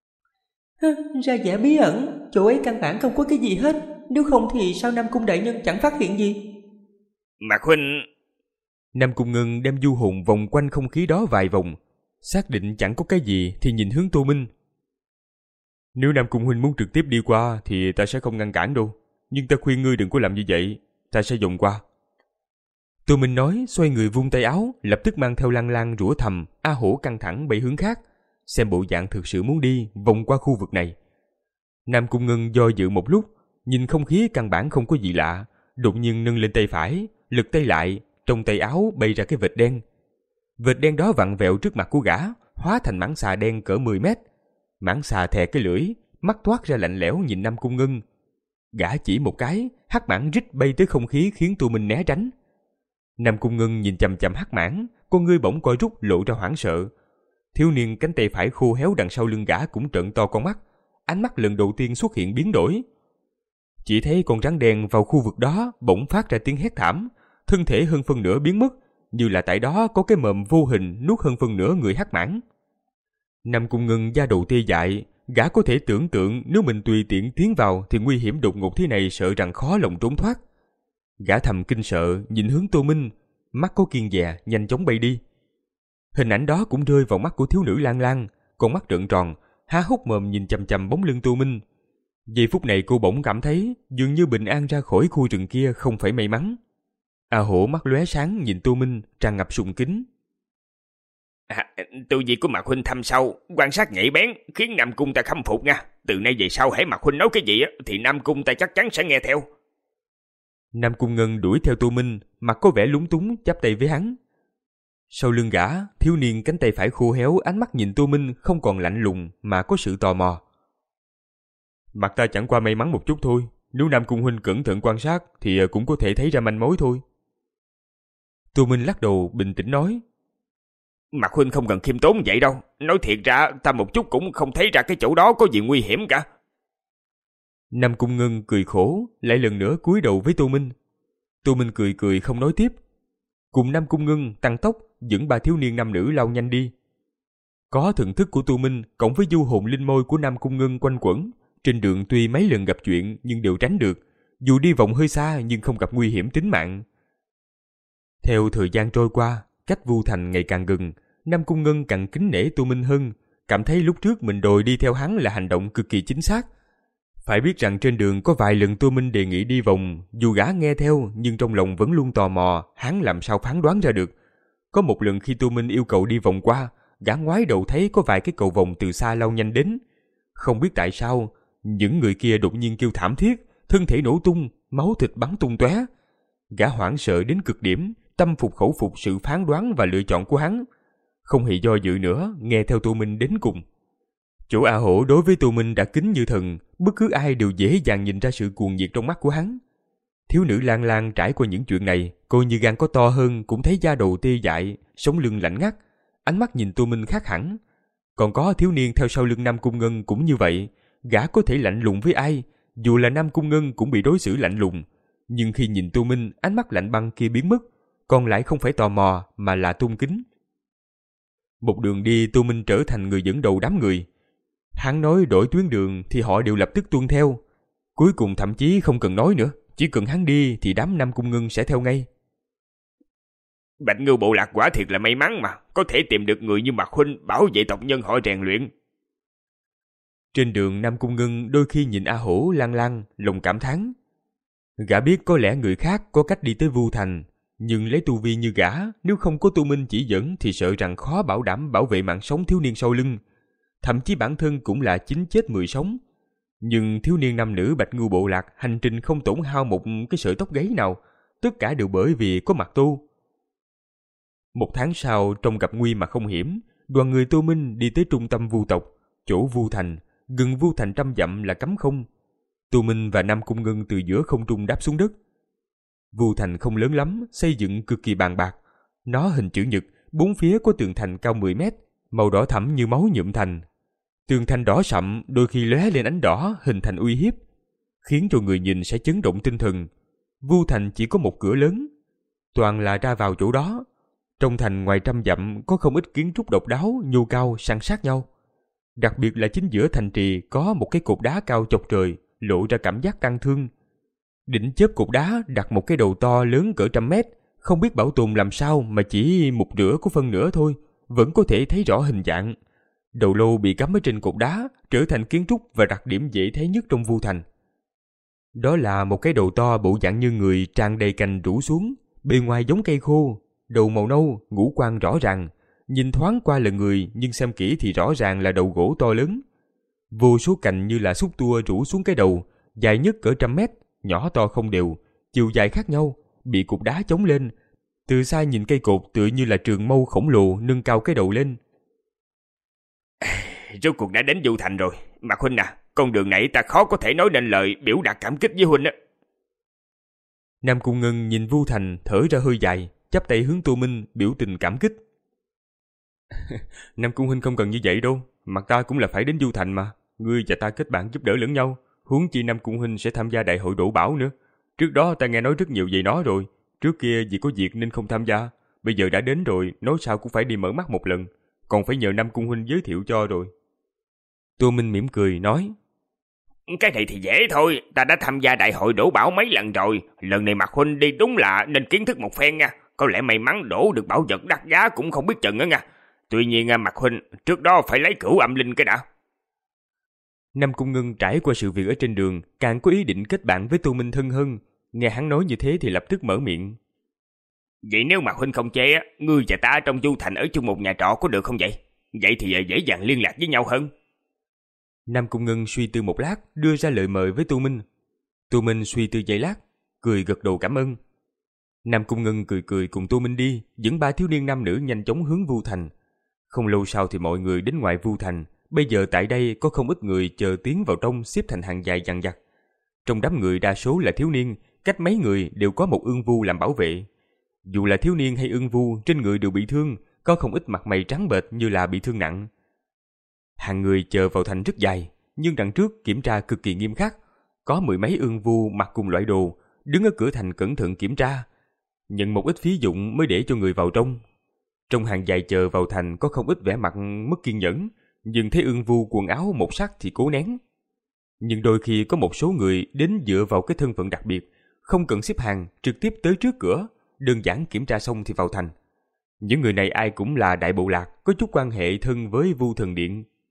Ra vẻ bí ẩn, chỗ ấy căn bản không có cái gì hết, nếu không thì sao Nam Cung đại nhân chẳng phát hiện gì? Mạc huynh... Nam Cung Ngân đem du hồn vòng quanh không khí đó vài vòng, xác định chẳng có cái gì thì nhìn hướng Tô Minh. Nếu Nam Cung huynh muốn trực tiếp đi qua thì ta sẽ không ngăn cản đâu, nhưng ta khuyên ngươi đừng có làm như vậy, ta sẽ vòng qua. Tô Minh nói, xoay người vung tay áo, lập tức mang theo Lan Lan rủa thầm. A Hổ căng thẳng bay hướng khác, xem bộ dạng thực sự muốn đi vòng qua khu vực này. Nam Cung Ngân do dự một lúc, nhìn không khí căn bản không có gì lạ, đột nhiên nâng lên tay phải, lật tay lại, trong tay áo bay ra cái vệt đen. Vệt đen đó vặn vẹo trước mặt của gã, hóa thành mãng xà đen cỡ mười mét. Mãng xà thè cái lưỡi, mắt toát ra lạnh lẽo nhìn Nam Cung Ngân. Gã chỉ một cái, hắc mãng rít bay tới không khí khiến Tô Minh né tránh. Nam Cung Ngân nhìn chằm chằm hắc mãng, con ngươi bỗng co rút lộ ra hoảng sợ. Thiếu niên cánh tay phải khô héo đằng sau lưng gã cũng trợn to con mắt, ánh mắt lần đầu tiên xuất hiện biến đổi. Chỉ thấy con rắn đen vào khu vực đó bỗng phát ra tiếng hét thảm, thân thể hơn phân nửa biến mất, như là tại đó có cái mồm vô hình nuốt hơn phân nửa người hắc mãng. Nam Cung Ngân da đầu tê dại, gã có thể tưởng tượng nếu mình tùy tiện tiến vào thì nguy hiểm đột ngột thế này sợ rằng khó lòng trốn thoát. Gã thầm kinh sợ nhìn hướng Tô Minh, mắt có kiêng dè nhanh chóng bay đi. Hình ảnh đó cũng rơi vào mắt của thiếu nữ Lan Lan, con mắt trợn tròn, há hốc mồm nhìn chằm chằm bóng lưng Tô Minh. Giây phút này cô bỗng cảm thấy dường như bình an ra khỏi khu rừng kia không phải may mắn. A Hổ mắt lóe sáng nhìn Tô Minh tràn ngập sùng kính. À, tư duy của Mạc huynh thâm sâu, quan sát nhạy bén, khiến Nam Cung ta khâm phục nha. Từ nay về sau hãy Mạc huynh nói cái gì thì Nam Cung ta chắc chắn sẽ nghe theo. Nam Cung Ngân đuổi theo Tô Minh, mặt có vẻ lúng túng chắp tay với hắn. Sau lưng gã, thiếu niên cánh tay phải khô héo ánh mắt nhìn Tô Minh không còn lạnh lùng mà có sự tò mò. Mặt ta chẳng qua may mắn một chút thôi, nếu Nam Cung huynh cẩn thận quan sát thì cũng có thể thấy ra manh mối thôi. Tô Minh lắc đầu bình tĩnh nói. Mạc huynh không cần khiêm tốn vậy đâu, nói thiệt ra ta một chút cũng không thấy ra cái chỗ đó có gì nguy hiểm cả. Nam Cung Ngân cười khổ, lại lần nữa cúi đầu với Tô Minh. Tô Minh cười cười không nói tiếp. Cùng Nam Cung Ngân tăng tốc dẫn ba thiếu niên nam nữ lao nhanh đi. Có thần thức của Tô Minh cộng với du hồn linh môi của Nam Cung Ngân quanh quẩn, trên đường tuy mấy lần gặp chuyện nhưng đều tránh được, dù đi vòng hơi xa nhưng không gặp nguy hiểm tính mạng. Theo thời gian trôi qua, cách Vu Thành ngày càng gần, Nam Cung Ngân càng kính nể Tô Minh hơn, cảm thấy lúc trước mình đòi đi theo hắn là hành động cực kỳ chính xác. Phải biết rằng trên đường có vài lần Tô Minh đề nghị đi vòng, dù gã nghe theo nhưng trong lòng vẫn luôn tò mò hắn làm sao phán đoán ra được. Có một lần khi Tô Minh yêu cầu đi vòng qua, gã ngoái đầu thấy có vài cái cầu vòng từ xa lao nhanh đến. Không biết tại sao, những người kia đột nhiên kêu thảm thiết, thân thể nổ tung, máu thịt bắn tung tóe. Gã hoảng sợ đến cực điểm, tâm phục khẩu phục sự phán đoán và lựa chọn của hắn. Không hề do dự nữa, nghe theo Tô Minh đến cùng. Chỗ A Hổ đối với Tô Minh đã kính như thần, bất cứ ai đều dễ dàng nhìn ra sự cuồng nhiệt trong mắt của hắn. Thiếu nữ Lan Lan trải qua những chuyện này, coi như gan có to hơn cũng thấy da đầu tê dại, sống lưng lạnh ngắt, ánh mắt nhìn Tô Minh khác hẳn. Còn có thiếu niên theo sau lưng Nam Cung Ngân cũng như vậy, gã có thể lạnh lùng với ai, dù là Nam Cung Ngân cũng bị đối xử lạnh lùng. Nhưng khi nhìn Tô Minh, ánh mắt lạnh băng kia biến mất, còn lại không phải tò mò mà là tôn kính. Một đường đi, Tô Minh trở thành người dẫn đầu đám người. Hắn nói đổi tuyến đường thì họ đều lập tức tuân theo. Cuối cùng thậm chí không cần nói nữa, chỉ cần hắn đi thì đám Nam Cung Ngân sẽ theo ngay. Bạch Ngưu bộ lạc quả thiệt là may mắn mà, có thể tìm được người như Mạc huynh bảo vệ tộc nhân họ rèn luyện. Trên đường, Nam Cung Ngân đôi khi nhìn A Hổ, Lan Lan, lòng cảm thán. Gã biết có lẽ người khác có cách đi tới Vu Thành, nhưng lấy tu vi như gã, nếu không có Tô Minh chỉ dẫn thì sợ rằng khó bảo đảm bảo vệ mạng sống thiếu niên sau lưng. Thậm chí bản thân cũng là chín chết mười sống. Nhưng thiếu niên nam nữ Bạch Ngưu bộ lạc hành trình không tổn hao một cái sợi tóc gáy nào, tất cả đều bởi vì có mặt Tô. Một tháng sau, trong gặp nguy mà không hiểm, đoàn người Tô Minh đi tới trung tâm Vu tộc, chỗ Vu Thành, gần Vu Thành trăm dặm là cấm không. Tô Minh và Nam Cung Ngân từ giữa không trung đáp xuống đất. Vu Thành không lớn lắm, xây dựng cực kỳ bàn bạc. Nó hình chữ nhật, bốn phía có tường thành cao mười mét, màu đỏ thẫm như máu nhuộm thành. Tường thành đỏ sậm đôi khi lóe lên ánh đỏ hình thành uy hiếp, khiến cho người nhìn sẽ chấn động tinh thần. Vu Thành chỉ có một cửa lớn, toàn là ra vào chỗ đó. Trong thành ngoài trăm dặm có không ít kiến trúc độc đáo, nhô cao san sát nhau. Đặc biệt là chính giữa thành trì có một cái cột đá cao chọc trời, lộ ra cảm giác tang thương. Đỉnh chóp cột đá đặt một cái đầu to lớn cỡ trăm mét, không biết bảo tồn làm sao mà chỉ một nửa của phân nửa thôi, vẫn có thể thấy rõ hình dạng. Đầu lâu bị cắm ở trên cột đá, trở thành kiến trúc và đặc điểm dễ thấy nhất trong Vu Thành. Đó là một cái đầu to bộ dạng như người, tràn đầy cành rủ xuống, bề ngoài giống cây khô, đầu màu nâu, ngũ quan rõ ràng, nhìn thoáng qua là người nhưng xem kỹ thì rõ ràng là đầu gỗ to lớn. Vô số cành như là xúc tua rủ xuống cái đầu, dài nhất cỡ trăm mét, nhỏ to không đều, chiều dài khác nhau, bị cột đá chống lên. Từ xa nhìn cây cột tựa như là trường mâu khổng lồ nâng cao cái đầu lên. Rốt cuộc đã đến Vu Thành rồi, Mạc huynh à, con đường này ta khó có thể nói nên lời biểu đạt cảm kích với huynh á. Nam Cung Ngân nhìn Vu Thành thở ra hơi dài, chắp tay hướng Tô Minh biểu tình cảm kích. Nam Cung huynh không cần như vậy đâu, mặt ta cũng là phải đến Vu Thành mà, ngươi và ta kết bạn giúp đỡ lẫn nhau, huống chi Nam Cung huynh sẽ tham gia đại hội đổ bảo nữa. Trước đó ta nghe nói rất nhiều về nó rồi, trước kia vì có việc nên không tham gia, bây giờ đã đến rồi, nói sao cũng phải đi mở mắt một lần, còn phải nhờ Nam Cung huynh giới thiệu cho rồi. Tô Minh mỉm cười nói, cái này thì dễ thôi, ta đã tham gia đại hội đổ bảo mấy lần rồi, lần này Mạc huynh đi đúng là nên kiến thức một phen nha, có lẽ may mắn đổ được bảo vật đắt giá cũng không biết chừng á nha. Tuy nhiên Mạc huynh, trước đó phải lấy cửu âm linh cái đã. Nam Cung Ngân trải qua sự việc ở trên đường, càng có ý định kết bạn với Tô Minh thân hơn, nghe hắn nói như thế thì lập tức mở miệng. Vậy nếu Mạc huynh không chê á, ngươi và ta trong Vu Thành ở chung một nhà trọ có được không vậy? Vậy thì dễ dàng liên lạc với nhau hơn. Nam Cung Ngân suy tư một lát, đưa ra lời mời với Tô Minh. Tô Minh suy tư giây lát, cười gật đầu cảm ơn. Nam Cung Ngân cười cười cùng Tô Minh đi, dẫn ba thiếu niên nam nữ nhanh chóng hướng Vu Thành. Không lâu sau thì mọi người đến ngoài Vu Thành. Bây giờ tại đây có không ít người chờ tiến vào trong, xếp thành hàng dài dằng dặc. Trong đám người đa số là thiếu niên, cách mấy người đều có một ương vu làm bảo vệ. Dù là thiếu niên hay ương vu, trên người đều bị thương, có không ít mặt mày trắng bệch như là bị thương nặng. Hàng người chờ vào thành rất dài, nhưng đằng trước kiểm tra cực kỳ nghiêm khắc. Có mười mấy ương vu mặc cùng loại đồ, đứng ở cửa thành cẩn thận kiểm tra, nhận một ít phí dụng mới để cho người vào trong. Trong hàng dài chờ vào thành có không ít vẻ mặt mất kiên nhẫn, nhưng thấy ương vu quần áo một sắc thì cố nén. Nhưng đôi khi có một số người đến dựa vào cái thân phận đặc biệt, không cần xếp hàng, trực tiếp tới trước cửa, đơn giản kiểm tra xong thì vào thành. Những người này ai cũng là đại bộ lạc, có chút quan hệ thân với Vu Thần Điện.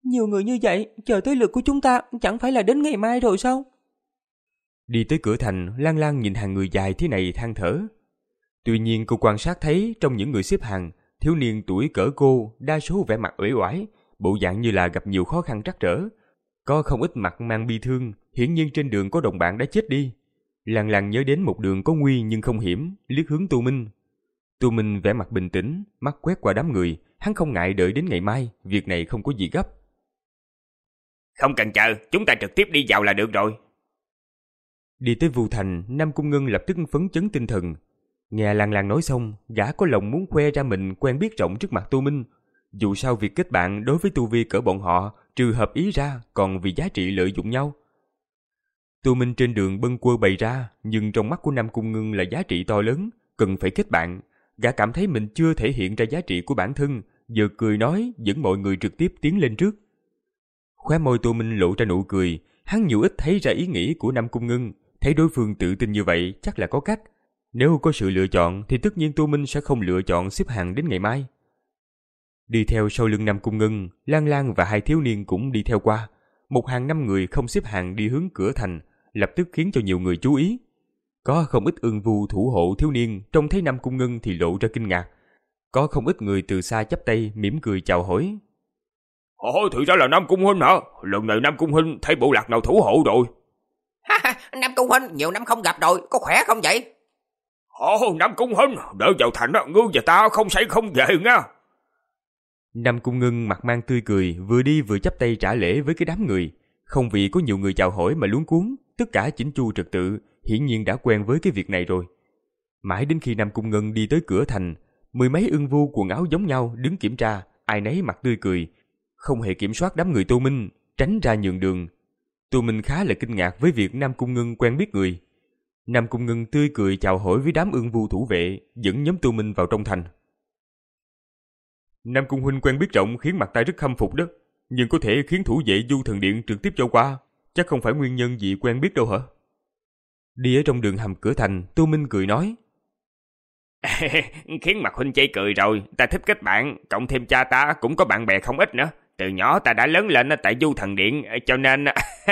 Nhiều người như vậy, chờ tới lượt của chúng ta chẳng phải là đến ngày mai rồi sao? Đi tới cửa thành, Lan Lan nhìn hàng người dài thế này than thở. Tuy nhiên cô quan sát thấy trong những người xếp hàng, thiếu niên tuổi cỡ cô đa số vẻ mặt uể oải, bộ dạng như là gặp nhiều khó khăn trắc trở. Có không ít mặt mang bi thương, hiển nhiên trên đường có đồng bạn đã chết đi. Lan Lan nhớ đến một đường có nguy nhưng không hiểm, liếc hướng Tô Minh. Tô Minh vẻ mặt bình tĩnh, mắt quét qua đám người, hắn không ngại đợi đến ngày mai, việc này không có gì gấp. Không cần chờ, chúng ta trực tiếp đi vào là được rồi. Đi tới Vu Thành, Nam Cung Ngân lập tức phấn chấn tinh thần. Nghe Lan Lan nói xong, gã có lòng muốn khoe ra mình quen biết rộng trước mặt Tô Minh. Dù sao việc kết bạn đối với tu vi cỡ bọn họ, trừ hợp ý ra, còn vì giá trị lợi dụng nhau. Tô Minh trên đường bâng quơ bày ra, nhưng trong mắt của Nam Cung Ngân là giá trị to lớn, cần phải kết bạn. Gã cảm thấy mình chưa thể hiện ra giá trị của bản thân, giờ cười nói dẫn mọi người trực tiếp tiến lên trước. Khóe môi Tô Minh lộ ra nụ cười, hắn nhiều ít thấy ra ý nghĩ của Nam Cung Ngân, thấy đối phương tự tin như vậy chắc là có cách. Nếu có sự lựa chọn thì tất nhiên Tô Minh sẽ không lựa chọn xếp hàng đến ngày mai. Đi theo sau lưng Nam Cung Ngân, Lan Lan và hai thiếu niên cũng đi theo qua. Một hàng năm người không xếp hàng đi hướng cửa thành, lập tức khiến cho nhiều người chú ý. Có không ít ương vu thủ hộ thiếu niên trông thấy Nam Cung Ngân thì lộ ra kinh ngạc. Có không ít người từ xa chắp tay mỉm cười chào hỏi. Ồ, thì ra là Nam Cung Huynh hả? Lần này Nam Cung Huynh thấy bộ lạc nào thủ hộ rồi? Ha ha, Nam Cung Huynh nhiều năm không gặp rồi, có khỏe không vậy? Ồ, Nam Cung Huynh, đỡ vào thành đó, ngươi và ta không say không về nha. Nam Cung Ngân mặt mang tươi cười, vừa đi vừa chắp tay trả lễ với cái đám người. Không vì có nhiều người chào hỏi mà luống cuống, tất cả chỉnh chu trật tự, hiển nhiên đã quen với cái việc này rồi. Mãi đến khi Nam Cung Ngân đi tới cửa thành, mười mấy ưng vu quần áo giống nhau đứng kiểm tra, ai nấy mặt tươi cười, không hề kiểm soát đám người Tô Minh, tránh ra nhường đường. Tô Minh khá là kinh ngạc với việc Nam Cung Ngân quen biết người. Nam Cung Ngân tươi cười chào hỏi với đám ưng vu thủ vệ, dẫn nhóm Tô Minh vào trong thành. Nam Cung Huynh quen biết rộng khiến mặt ta rất khâm phục đó, nhưng có thể khiến thủ vệ Du Thần Điện trực tiếp cho qua, chắc không phải nguyên nhân gì quen biết đâu hả? Đi ở trong đường hầm cửa thành, Tô Minh cười nói. Khiến mặt Huynh chê cười rồi, ta thích kết bạn, cộng thêm cha ta cũng có bạn bè không ít nữa. Từ nhỏ ta đã lớn lên tại Du Thần Điện, cho nên...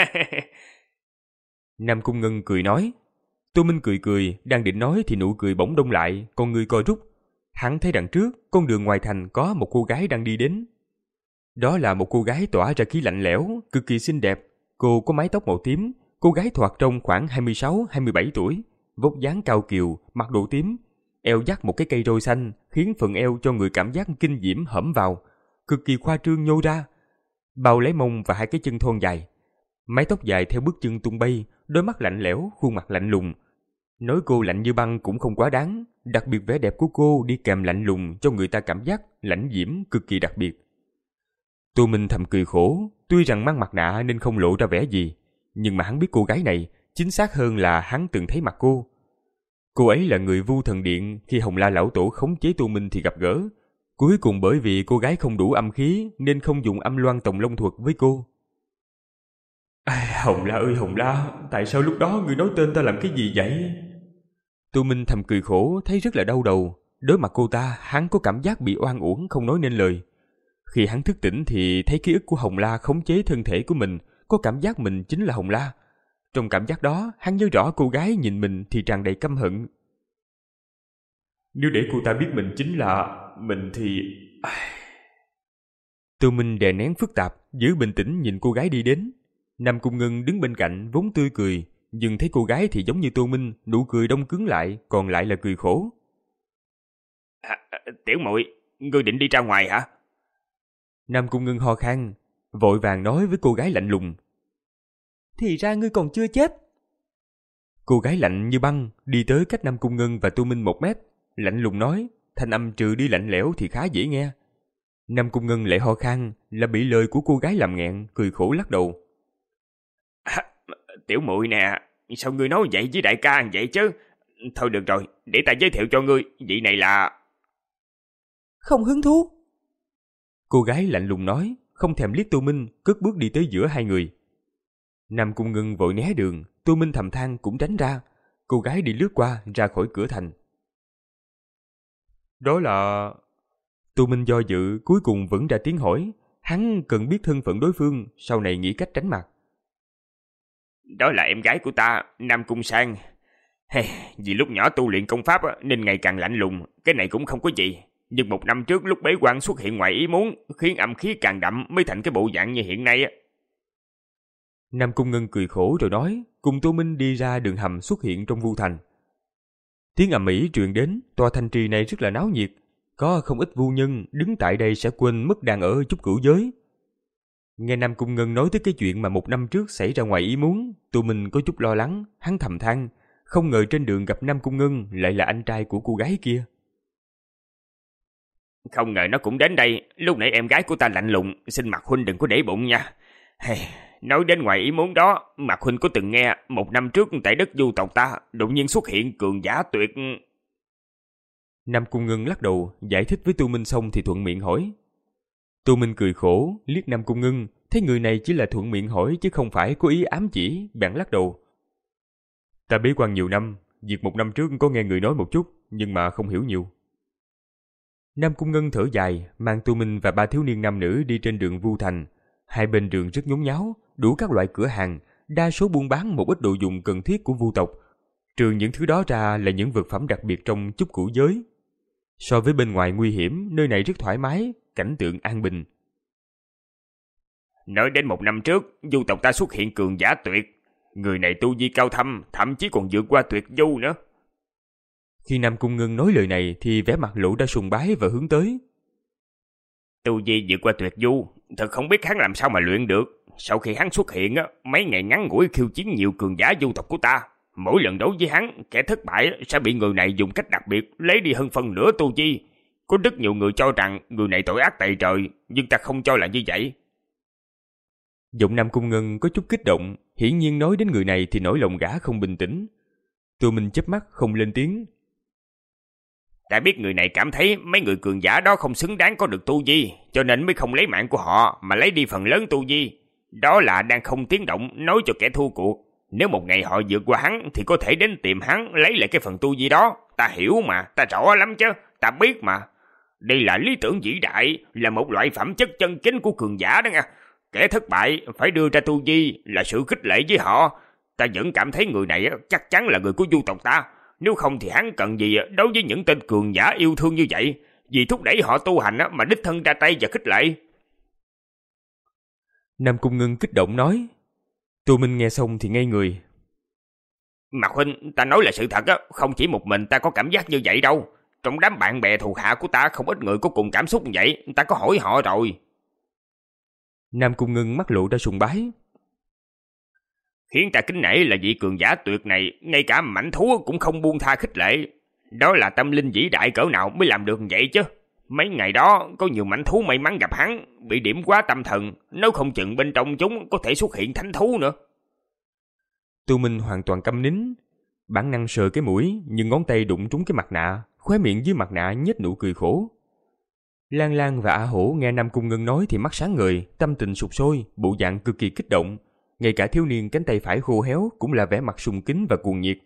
Nam Cung Ngân cười nói. Tô Minh cười cười, đang định nói thì nụ cười bỗng đông lại, con người co rút. Hắn thấy đằng trước, con đường ngoài thành có một cô gái đang đi đến. Đó là một cô gái tỏa ra khí lạnh lẽo, cực kỳ xinh đẹp. Cô có mái tóc màu tím, cô gái thoạt trông khoảng hai mươi sáu hai mươi bảy tuổi, vóc dáng cao kiều, mặt độ tím, eo dắt một cái cây roi xanh, khiến phần eo cho người cảm giác kinh diễm hõm vào, cực kỳ khoa trương nhô ra, bao lấy mông và hai cái chân thon dài. Mái tóc dài theo bước chân tung bay, đôi mắt lạnh lẽo, khuôn mặt lạnh lùng. Nói cô lạnh như băng cũng không quá đáng, đặc biệt vẻ đẹp của cô đi kèm lạnh lùng cho người ta cảm giác lãnh diễm cực kỳ đặc biệt. Tô Minh thầm cười khổ, tuy rằng mang mặt nạ nên không lộ ra vẻ gì, nhưng mà hắn biết cô gái này, chính xác hơn là hắn từng thấy mặt cô. Cô ấy là người Vu Thần Điện khi Hồng La lão tổ khống chế Tô Minh thì gặp gỡ. Cuối cùng bởi vì cô gái không đủ âm khí nên không dùng âm loan tòng long thuật với cô. À, Hồng La ơi Hồng La, tại sao lúc đó người nói tên ta làm cái gì vậy? Tô Minh thầm cười khổ, thấy rất là đau đầu. Đối mặt cô ta, hắn có cảm giác bị oan uổng không nói nên lời. Khi hắn thức tỉnh thì thấy ký ức của Hồng La khống chế thân thể của mình, có cảm giác mình chính là Hồng La. Trong cảm giác đó, hắn nhớ rõ cô gái nhìn mình thì tràn đầy căm hận. Nếu để cô ta biết mình chính là mình thì... Tô Minh đè nén phức tạp, giữ bình tĩnh nhìn cô gái đi đến. Nam Cung Ngân đứng bên cạnh vốn tươi cười, nhưng thấy cô gái thì giống như Tô Minh, nụ cười đông cứng lại, còn lại là cười khổ. À, tiểu muội, ngươi định đi ra ngoài hả? Nam Cung Ngân ho khan, vội vàng nói với cô gái lạnh lùng. Thì ra ngươi còn chưa chết. Cô gái lạnh như băng đi tới cách Nam Cung Ngân và Tô Minh một mét, lạnh lùng nói, thanh âm trừ đi lạnh lẽo thì khá dễ nghe. Nam Cung Ngân lại ho khan, là bị lời của cô gái làm nghẹn, cười khổ lắc đầu. À, tiểu muội nè, sao ngươi nói vậy với đại ca vậy chứ? Thôi được rồi, để ta giới thiệu cho ngươi, vị này là... Không hứng thú. Cô gái lạnh lùng nói, không thèm liếc Tô Minh, cất bước đi tới giữa hai người. Nam Cung Ngân vội né đường, Tô Minh thầm than cũng tránh ra. Cô gái đi lướt qua, ra khỏi cửa thành. Đó là... Tô Minh do dự, cuối cùng vẫn ra tiếng hỏi. Hắn cần biết thân phận đối phương, sau này nghĩ cách tránh mặt. Đó là em gái của ta, Nam Cung Sang. Hey, vì lúc nhỏ tu luyện công pháp nên ngày càng lạnh lùng, cái này cũng không có gì. Nhưng một năm trước lúc bế quan xuất hiện ngoài ý muốn, khiến âm khí càng đậm mới thành cái bộ dạng như hiện nay. Nam Cung Ngân cười khổ rồi nói, cùng Tô Minh đi ra đường hầm xuất hiện trong Vu Thành. Tiếng ầm ĩ truyền đến, tòa thành trì này rất là náo nhiệt. Có không ít vu nhân đứng tại đây sẽ quên mất đang ở Chúc Cửu Giới. Nghe Nam Cung Ngân nói tới cái chuyện mà một năm trước xảy ra ngoài ý muốn, Tô Minh có chút lo lắng, hắn thầm than, không ngờ trên đường gặp Nam Cung Ngân lại là anh trai của cô gái kia. Không ngờ nó cũng đến đây, lúc nãy em gái của ta lạnh lùng, xin Mạc huynh đừng có để bụng nha. Hey, nói đến ngoài ý muốn đó, Mạc huynh có từng nghe một năm trước tại đất du tộc ta đột nhiên xuất hiện cường giả tuyệt. Nam Cung Ngân lắc đầu, giải thích với Tô Minh xong thì thuận miệng hỏi. Tô Minh cười khổ, liếc Nam Cung Ngân, thấy người này chỉ là thuận miệng hỏi chứ không phải có ý ám chỉ, bèn lắc đầu. Ta bế quan nhiều năm, việc một năm trước có nghe người nói một chút, nhưng mà không hiểu nhiều. Nam Cung Ngân thở dài, mang Tô Minh và ba thiếu niên nam nữ đi trên đường Vu Thành. Hai bên đường rất nhốn nháo, đủ các loại cửa hàng, đa số buôn bán một ít đồ dùng cần thiết của Vu tộc. Trừ những thứ đó ra là những vật phẩm đặc biệt trong Chúc Cửu Giới. So với bên ngoài nguy hiểm, nơi này rất thoải mái, cảnh tượng an bình. Nói đến một năm trước, du tộc ta xuất hiện cường giả tuyệt. Người này tu vi cao thâm, thậm chí còn vượt qua tuyệt du nữa. Khi Nam Cung Ngân nói lời này thì vẻ mặt lộ ra sùng bái và hướng tới. Tu vi vượt qua tuyệt du, thật không biết hắn làm sao mà luyện được. Sau khi hắn xuất hiện, mấy ngày ngắn ngủi khiêu chiến nhiều cường giả du tộc của ta. Mỗi lần đấu với hắn, kẻ thất bại sẽ bị người này dùng cách đặc biệt lấy đi hơn phân nửa tu vi. Có rất nhiều người cho rằng người này tội ác tày trời, nhưng ta không cho là như vậy. Giọng Nam Cung Ngân có chút kích động, hiển nhiên nói đến người này thì nỗi lòng gã không bình tĩnh. Tô Minh chớp mắt không lên tiếng. Ta biết người này cảm thấy mấy người cường giả đó không xứng đáng có được tu vi, cho nên mới không lấy mạng của họ mà lấy đi phần lớn tu vi. Đó là đang không tiếng động nói cho kẻ thua cuộc. Nếu một ngày họ vượt qua hắn thì có thể đến tìm hắn lấy lại cái phần tu vi đó. Ta hiểu mà, ta rõ lắm chứ, ta biết mà. Đây là lý tưởng vĩ đại, là một loại phẩm chất chân chính của cường giả đó nha. Kẻ thất bại phải đưa ra tu vi là sự khích lệ với họ. Ta vẫn cảm thấy người này chắc chắn là người của du tộc ta. Nếu không thì hắn cần gì đối với những tên cường giả yêu thương như vậy, vì thúc đẩy họ tu hành mà đích thân ra tay và khích lệ. Nam Cung Ngân kích động nói. Tô Minh nghe xong thì ngây người. Mạc huynh, ta nói là sự thật á, không chỉ một mình ta có cảm giác như vậy đâu. Trong đám bạn bè thù hạ của ta không ít người có cùng cảm xúc như vậy, ta có hỏi họ rồi. Nam Cung Ngân mắt lộ ra sùng bái. Khiến ta kính nể là vị cường giả tuyệt này, ngay cả mãnh thú cũng không buông tha khích lệ. Đó là tâm linh vĩ đại cỡ nào mới làm được vậy chứ. Mấy ngày đó có nhiều mãnh thú may mắn gặp hắn, bị điểm quá tâm thần, nếu không chừng bên trong chúng có thể xuất hiện thánh thú nữa. Tô Minh hoàn toàn câm nín, bản năng sờ cái mũi, nhưng ngón tay đụng trúng cái mặt nạ, khóe miệng dưới mặt nạ nhếch nụ cười khổ. Lan Lan và A Hổ nghe Nam Cung Ngân nói thì mắt sáng ngời, tâm tình sục sôi, bộ dạng cực kỳ kích động. Ngay cả thiếu niên cánh tay phải khô héo cũng là vẻ mặt sùng kính và cuồng nhiệt.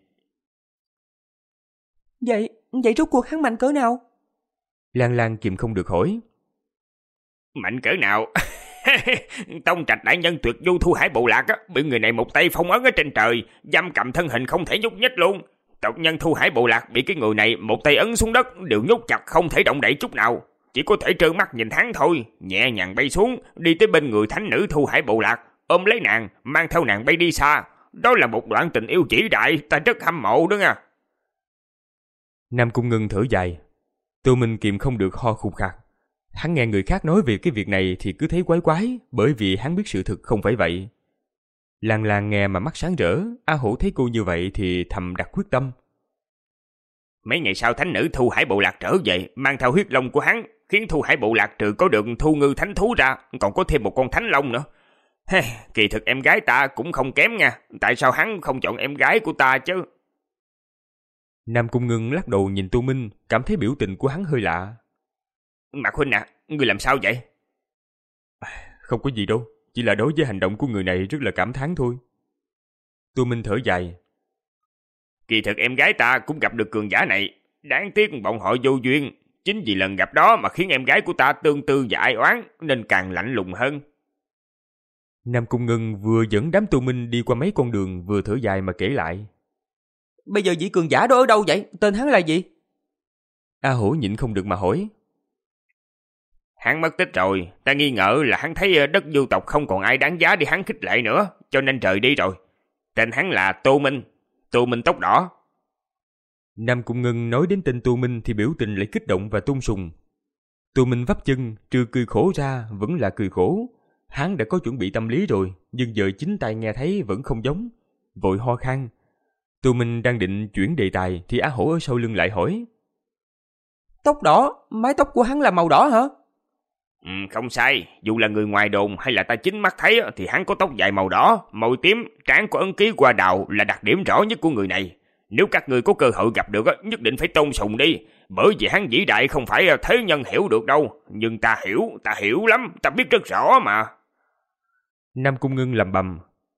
Vậy, vậy rốt cuộc hắn mạnh cỡ nào? Lan Lan kìm không được hỏi. Mạnh cỡ nào? Tông Trạch đại nhân tuyệt du Thu Hải Bộ Lạc á, bị người này một tay phong ấn ở trên trời, giam cầm thân hình không thể nhúc nhích luôn. Tộc nhân Thu Hải Bộ Lạc bị cái người này một tay ấn xuống đất, đều nhốt chặt không thể động đậy chút nào, chỉ có thể trơ mắt nhìn hắn thôi. Nhẹ nhàng bay xuống, đi tới bên người thánh nữ Thu Hải Bộ Lạc, ôm lấy nàng, mang theo nàng bay đi xa. Đó là một đoạn tình yêu vĩ đại, ta rất hâm mộ đó nha. Nam Cung Ngân thở dài. Tô Minh kiềm không được ho khục khạc. Hắn nghe người khác nói về cái việc này thì cứ thấy quái quái, bởi vì hắn biết sự thực không phải vậy. Lan Lan nghe mà mắt sáng rỡ, A Hổ thấy cô như vậy thì thầm đặt quyết tâm. Mấy ngày sau thánh nữ Thu Hải Bộ Lạc trở về, mang theo huyết long của hắn, khiến Thu Hải Bộ Lạc trừ có được thu ngư thánh thú ra, còn có thêm một con thánh long nữa. Hey, kỳ thực em gái ta cũng không kém nha, tại sao hắn không chọn em gái của ta chứ? Nam Cung Ngân lắc đầu nhìn Tô Minh, cảm thấy biểu tình của hắn hơi lạ. Mạc huynh à, ngươi làm sao vậy? Không có gì đâu, chỉ là đối với hành động của người này rất là cảm thán thôi. Tô Minh thở dài. Kỳ thực em gái ta cũng gặp được cường giả này, đáng tiếc bọn họ vô duyên. Chính vì lần gặp đó mà khiến em gái của ta tương tư và ai oán, nên càng lạnh lùng hơn. Nam Cung Ngân vừa dẫn đám Tô Minh đi qua mấy con đường vừa thở dài mà kể lại. Bây giờ vị cường giả đó ở đâu vậy? Tên hắn là gì? A Hổ nhịn không được mà hỏi. Hắn mất tích rồi, ta nghi ngờ là hắn thấy đất du tộc không còn ai đáng giá để hắn khích lệ nữa, cho nên rời đi rồi. Tên hắn là Tô Minh, Tô Minh tóc đỏ. Nam Cung Ngân nói đến tên Tô Minh thì biểu tình lại kích động và tôn sùng. Tô Minh vấp chân, trừ cười khổ ra vẫn là cười khổ. Hắn đã có chuẩn bị tâm lý rồi, nhưng giờ chính tai nghe thấy vẫn không giống, vội ho khan. Tô Minh đang định chuyển đề tài thì Á Hổ ở sau lưng lại hỏi. Tóc đỏ, mái tóc của hắn là màu đỏ hả? Ừ, không sai, dù là người ngoài đồn hay là ta chính mắt thấy thì hắn có tóc dài màu đỏ, môi tím, trán có ấn ký hoa đào là đặc điểm rõ nhất của người này. Nếu các người có cơ hội gặp được, nhất định phải tôn sùng đi, bởi vì hắn vĩ đại không phải thế nhân hiểu được đâu. Nhưng ta hiểu, ta hiểu lắm, ta biết rất rõ mà. Nam Cung Ngân lầm bầm.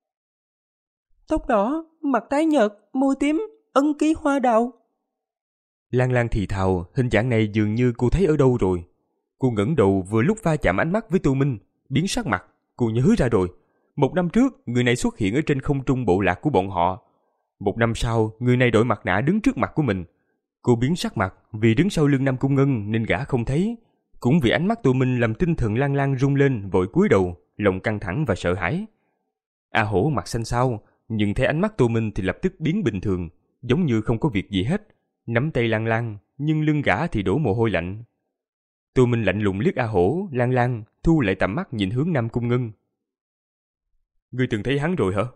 Tóc đỏ, mặt tái nhợt, môi tím, ấn ký hoa đào. Lan Lan thì thào, hình dạng này dường như cô thấy ở đâu rồi. Cô ngẩng đầu vừa lúc va chạm ánh mắt với Tô Minh, biến sắc mặt, cô nhớ ra rồi. Một năm trước, người này xuất hiện ở trên không trung bộ lạc của bọn họ. Một năm sau, người này đội mặt nạ đứng trước mặt của mình. Cô biến sắc mặt vì đứng sau lưng Nam Cung Ngân nên gã không thấy. Cũng vì ánh mắt Tô Minh làm tinh thần Lan Lan rung lên, vội cúi đầu, lòng căng thẳng và sợ hãi. A Hổ mặt xanh xao, nhưng thấy ánh mắt Tô Minh thì lập tức biến bình thường, giống như không có việc gì hết. Nắm tay Lan Lan, nhưng lưng gã thì đổ mồ hôi lạnh. Tô Minh lạnh lùng liếc A Hổ, Lan Lan, thu lại tầm mắt nhìn hướng Nam Cung Ngân. Ngươi từng thấy hắn rồi hả?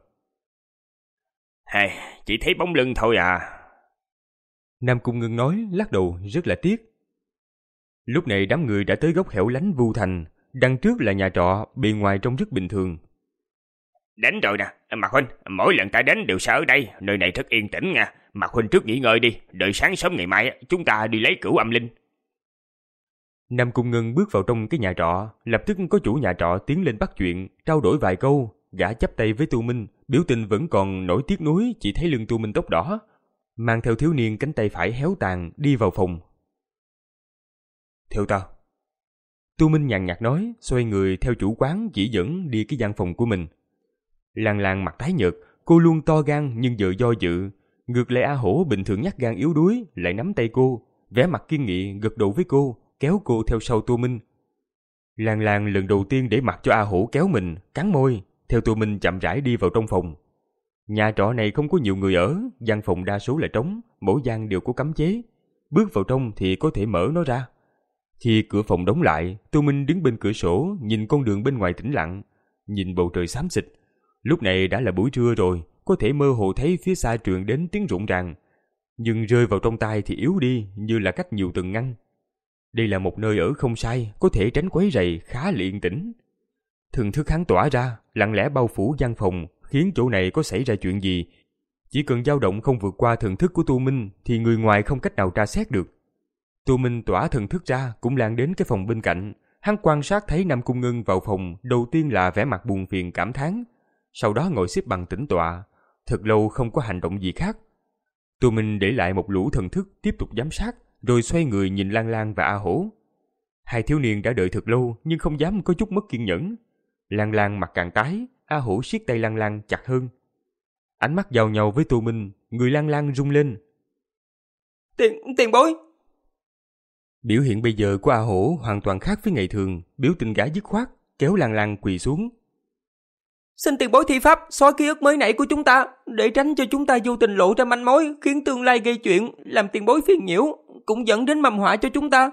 Hey, chỉ thấy bóng lưng thôi à. Nam Cung Ngân nói, lắc đầu rất là tiếc. Lúc này đám người đã tới góc hẻo lánh Vu Thành, đằng trước là nhà trọ, bề ngoài trông rất bình thường. Đến rồi nè, Mạc Huynh, mỗi lần ta đến đều sẽ ở đây, nơi này rất yên tĩnh nha. Mạc Huynh trước nghỉ ngơi đi, đợi sáng sớm ngày mai chúng ta đi lấy cửu âm linh. Nam Cung Ngân bước vào trong cái nhà trọ, lập tức có chủ nhà trọ tiến lên bắt chuyện, trao đổi vài câu. Gã chắp tay với Tô Minh, biểu tình vẫn còn nổi tiếc nuối, chỉ thấy lưng Tô Minh tóc đỏ, mang theo thiếu niên cánh tay phải héo tàn đi vào phòng. Theo ta. Tô Minh nhàn nhạt nói, xoay người theo chủ quán chỉ dẫn đi cái gian phòng của mình. Lan Lan mặt tái nhợt, cô luôn to gan nhưng giờ do dự. Ngược lại A Hổ bình thường nhát gan yếu đuối lại nắm tay cô, vẻ mặt kiên nghị gật đầu với cô, kéo cô theo sau Tô Minh. Lan Lan lần đầu tiên để mặc cho A Hổ kéo mình, cắn môi, theo Tô Minh chậm rãi đi vào trong phòng. Nhà trọ này không có nhiều người ở, gian phòng đa số là trống, mỗi gian đều có cấm chế. Bước vào trong thì có thể mở nó ra. Khi cửa phòng đóng lại, Tô Minh đứng bên cửa sổ, nhìn con đường bên ngoài tĩnh lặng, nhìn bầu trời xám xịt. Lúc này đã là buổi trưa rồi, có thể mơ hồ thấy phía xa truyền đến tiếng rộn ràng, nhưng rơi vào trong tai thì yếu đi, như là cách nhiều tầng ngăn. Đây là một nơi ở không sai, có thể tránh quấy rầy, khá là yên tĩnh. Thần thức hắn tỏa ra, lặng lẽ bao phủ gian phòng, khiến chỗ này có xảy ra chuyện gì. Chỉ cần dao động không vượt qua thần thức của Tô Minh thì người ngoài không cách nào tra xét được. Tô Minh tỏa thần thức ra cũng lan đến cái phòng bên cạnh. Hắn quan sát thấy Nam Cung Ngân vào phòng, đầu tiên là vẻ mặt buồn phiền cảm thán, sau đó ngồi xếp bằng tĩnh tọa, thật lâu không có hành động gì khác. Tô Minh để lại một lũ thần thức tiếp tục giám sát, rồi xoay người nhìn Lan Lan và A Hổ. Hai thiếu niên đã đợi thật lâu nhưng không dám có chút mất kiên nhẫn. Lan Lan mặt càng tái, A Hổ siết tay Lan Lan chặt hơn. Ánh mắt giao nhau với Tô Minh, người Lan Lan rung lên. Tiền, tiền bối! Biểu hiện bây giờ của A Hổ hoàn toàn khác với ngày thường, biểu tình gã dứt khoát, kéo Lan Lan quỳ xuống. Xin tiền bối thi pháp xóa ký ức mới nãy của chúng ta, để tránh cho chúng ta vô tình lộ ra manh mối, khiến tương lai gây chuyện, làm tiền bối phiền nhiễu, cũng dẫn đến mầm họa cho chúng ta.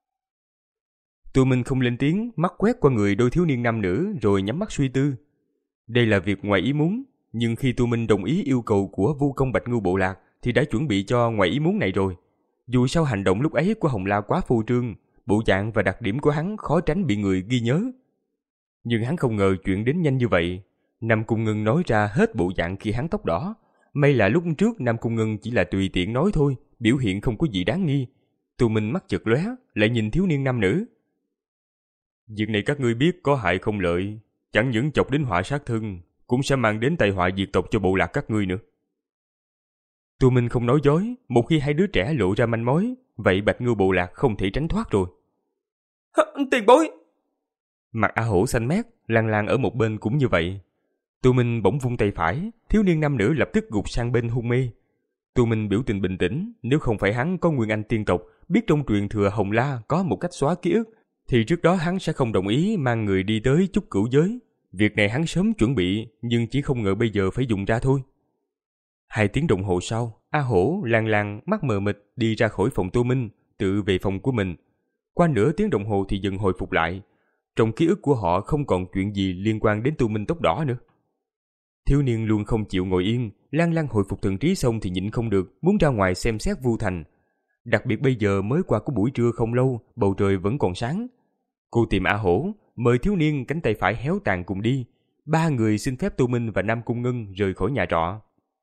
Tô Minh không lên tiếng, mắt quét qua người đôi thiếu niên nam nữ rồi nhắm mắt suy tư. Đây là việc ngoài ý muốn, nhưng khi Tô Minh đồng ý yêu cầu của Vu Công Bạch Ngưu bộ lạc thì đã chuẩn bị cho ngoài ý muốn này rồi. Dù sao hành động lúc ấy của Hồng La quá phô trương, bộ dạng và đặc điểm của hắn khó tránh bị người ghi nhớ. Nhưng hắn không ngờ chuyện đến nhanh như vậy. Nam Cung Ngân nói ra hết bộ dạng khi hắn tóc đỏ. May là lúc trước Nam Cung Ngân chỉ là tùy tiện nói thôi, biểu hiện không có gì đáng nghi. Tô Minh mắt chợt lóe, lại nhìn thiếu niên nam nữ. Việc này các ngươi biết có hại không lợi, chẳng những chọc đến họa sát thân, cũng sẽ mang đến tai họa diệt tộc cho bộ lạc các ngươi nữa. Tô Minh không nói dối, một khi hai đứa trẻ lộ ra manh mối, vậy Bạch Ngưu bộ lạc không thể tránh thoát rồi. Tiền bối! Mặt A Hổ xanh mét, Lan Lan ở một bên cũng như vậy. Tô Minh bỗng vung tay phải, thiếu niên nam nữ lập tức gục sang bên hôn mê. Tô Minh biểu tình bình tĩnh, nếu không phải hắn có nguyên anh tiên tộc, biết trong truyền thừa Hồng La có một cách xóa ký ức, thì trước đó hắn sẽ không đồng ý mang người đi tới Chúc Cửu Giới. Việc này hắn sớm chuẩn bị, nhưng chỉ không ngờ bây giờ phải dùng ra thôi. Hai tiếng đồng hồ sau, A Hổ, Lan Lan mắt mờ mịt đi ra khỏi phòng Tô Minh, tự về phòng của mình. Qua nửa tiếng đồng hồ thì dần hồi phục lại. Trong ký ức của họ không còn chuyện gì liên quan đến Tô Minh tóc đỏ nữa. Thiếu niên luôn không chịu ngồi yên, Lan Lan hồi phục thần trí xong thì nhịn không được, muốn ra ngoài xem xét Vu Thành. Đặc biệt bây giờ mới qua có buổi trưa không lâu, bầu trời vẫn còn sáng. Cô tìm A Hổ, mời thiếu niên cánh tay phải héo tàn cùng đi. Ba người xin phép Tô Minh và Nam Cung Ngân rời khỏi nhà trọ.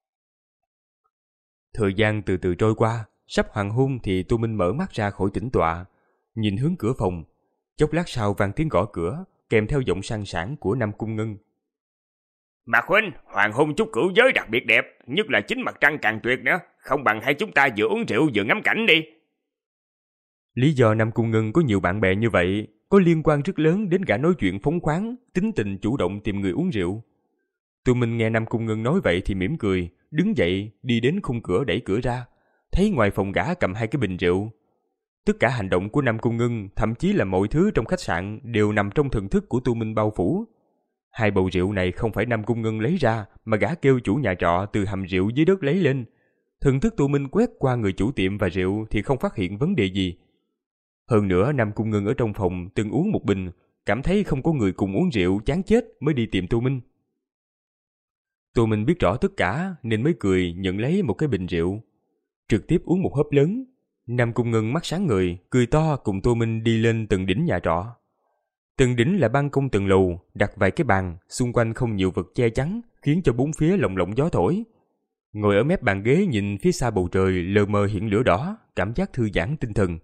Thời gian từ từ trôi qua, sắp hoàng hôn thì Tô Minh mở mắt ra khỏi tĩnh tọa, nhìn hướng cửa phòng. Chốc lát sau vang tiếng gõ cửa, kèm theo giọng sang sảng của Nam Cung Ngân. Mạc huynh, hoàng hôn Chúc Cửu Giới đặc biệt đẹp, nhất là chính mặt trăng càng tuyệt nữa, không bằng hai chúng ta vừa uống rượu vừa ngắm cảnh đi. Lý do Nam Cung Ngân có nhiều bạn bè như vậy có liên quan rất lớn đến gã nói chuyện phóng khoáng, tính tình chủ động tìm người uống rượu. Tô Minh nghe Nam Cung Ngân nói vậy thì mỉm cười, đứng dậy đi đến khung cửa đẩy cửa ra, thấy ngoài phòng gã cầm hai cái bình rượu. Tất cả hành động của Nam Cung Ngân, thậm chí là mọi thứ trong khách sạn đều nằm trong thần thức của Tô Minh bao phủ. Hai bầu rượu này không phải Nam Cung Ngân lấy ra, mà gã kêu chủ nhà trọ từ hầm rượu dưới đất lấy lên. Thần thức Tô Minh quét qua người chủ tiệm và rượu thì không phát hiện vấn đề gì. Hơn nữa Nam Cung Ngân ở trong phòng từng uống một bình, cảm thấy không có người cùng uống rượu chán chết mới đi tìm Tô Minh. Tô Minh biết rõ tất cả nên mới cười nhận lấy một cái bình rượu, trực tiếp uống một hớp lớn. Nam Cung Ngân mắt sáng ngời, cười to cùng Tô Minh đi lên tầng đỉnh nhà trọ. Tầng đỉnh là ban công tầng lầu, đặt vài cái bàn, xung quanh không nhiều vật che chắn, khiến cho bốn phía lồng lộng gió thổi. Ngồi ở mép bàn ghế nhìn phía xa bầu trời lờ mờ hiện lửa đỏ, cảm giác thư giãn tinh thần.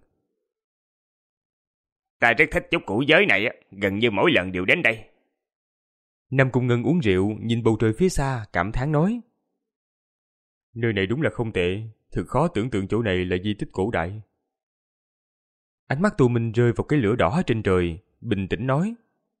Ta rất thích Chúc Cửu Giới này, gần như mỗi lần đều đến đây. Nam Cung Ngân uống rượu, nhìn bầu trời phía xa, cảm thán nói. Nơi này đúng là không tệ, thực khó tưởng tượng chỗ này là di tích cổ đại. Ánh mắt Tô Minh rơi vào cái lửa đỏ trên trời, bình tĩnh nói.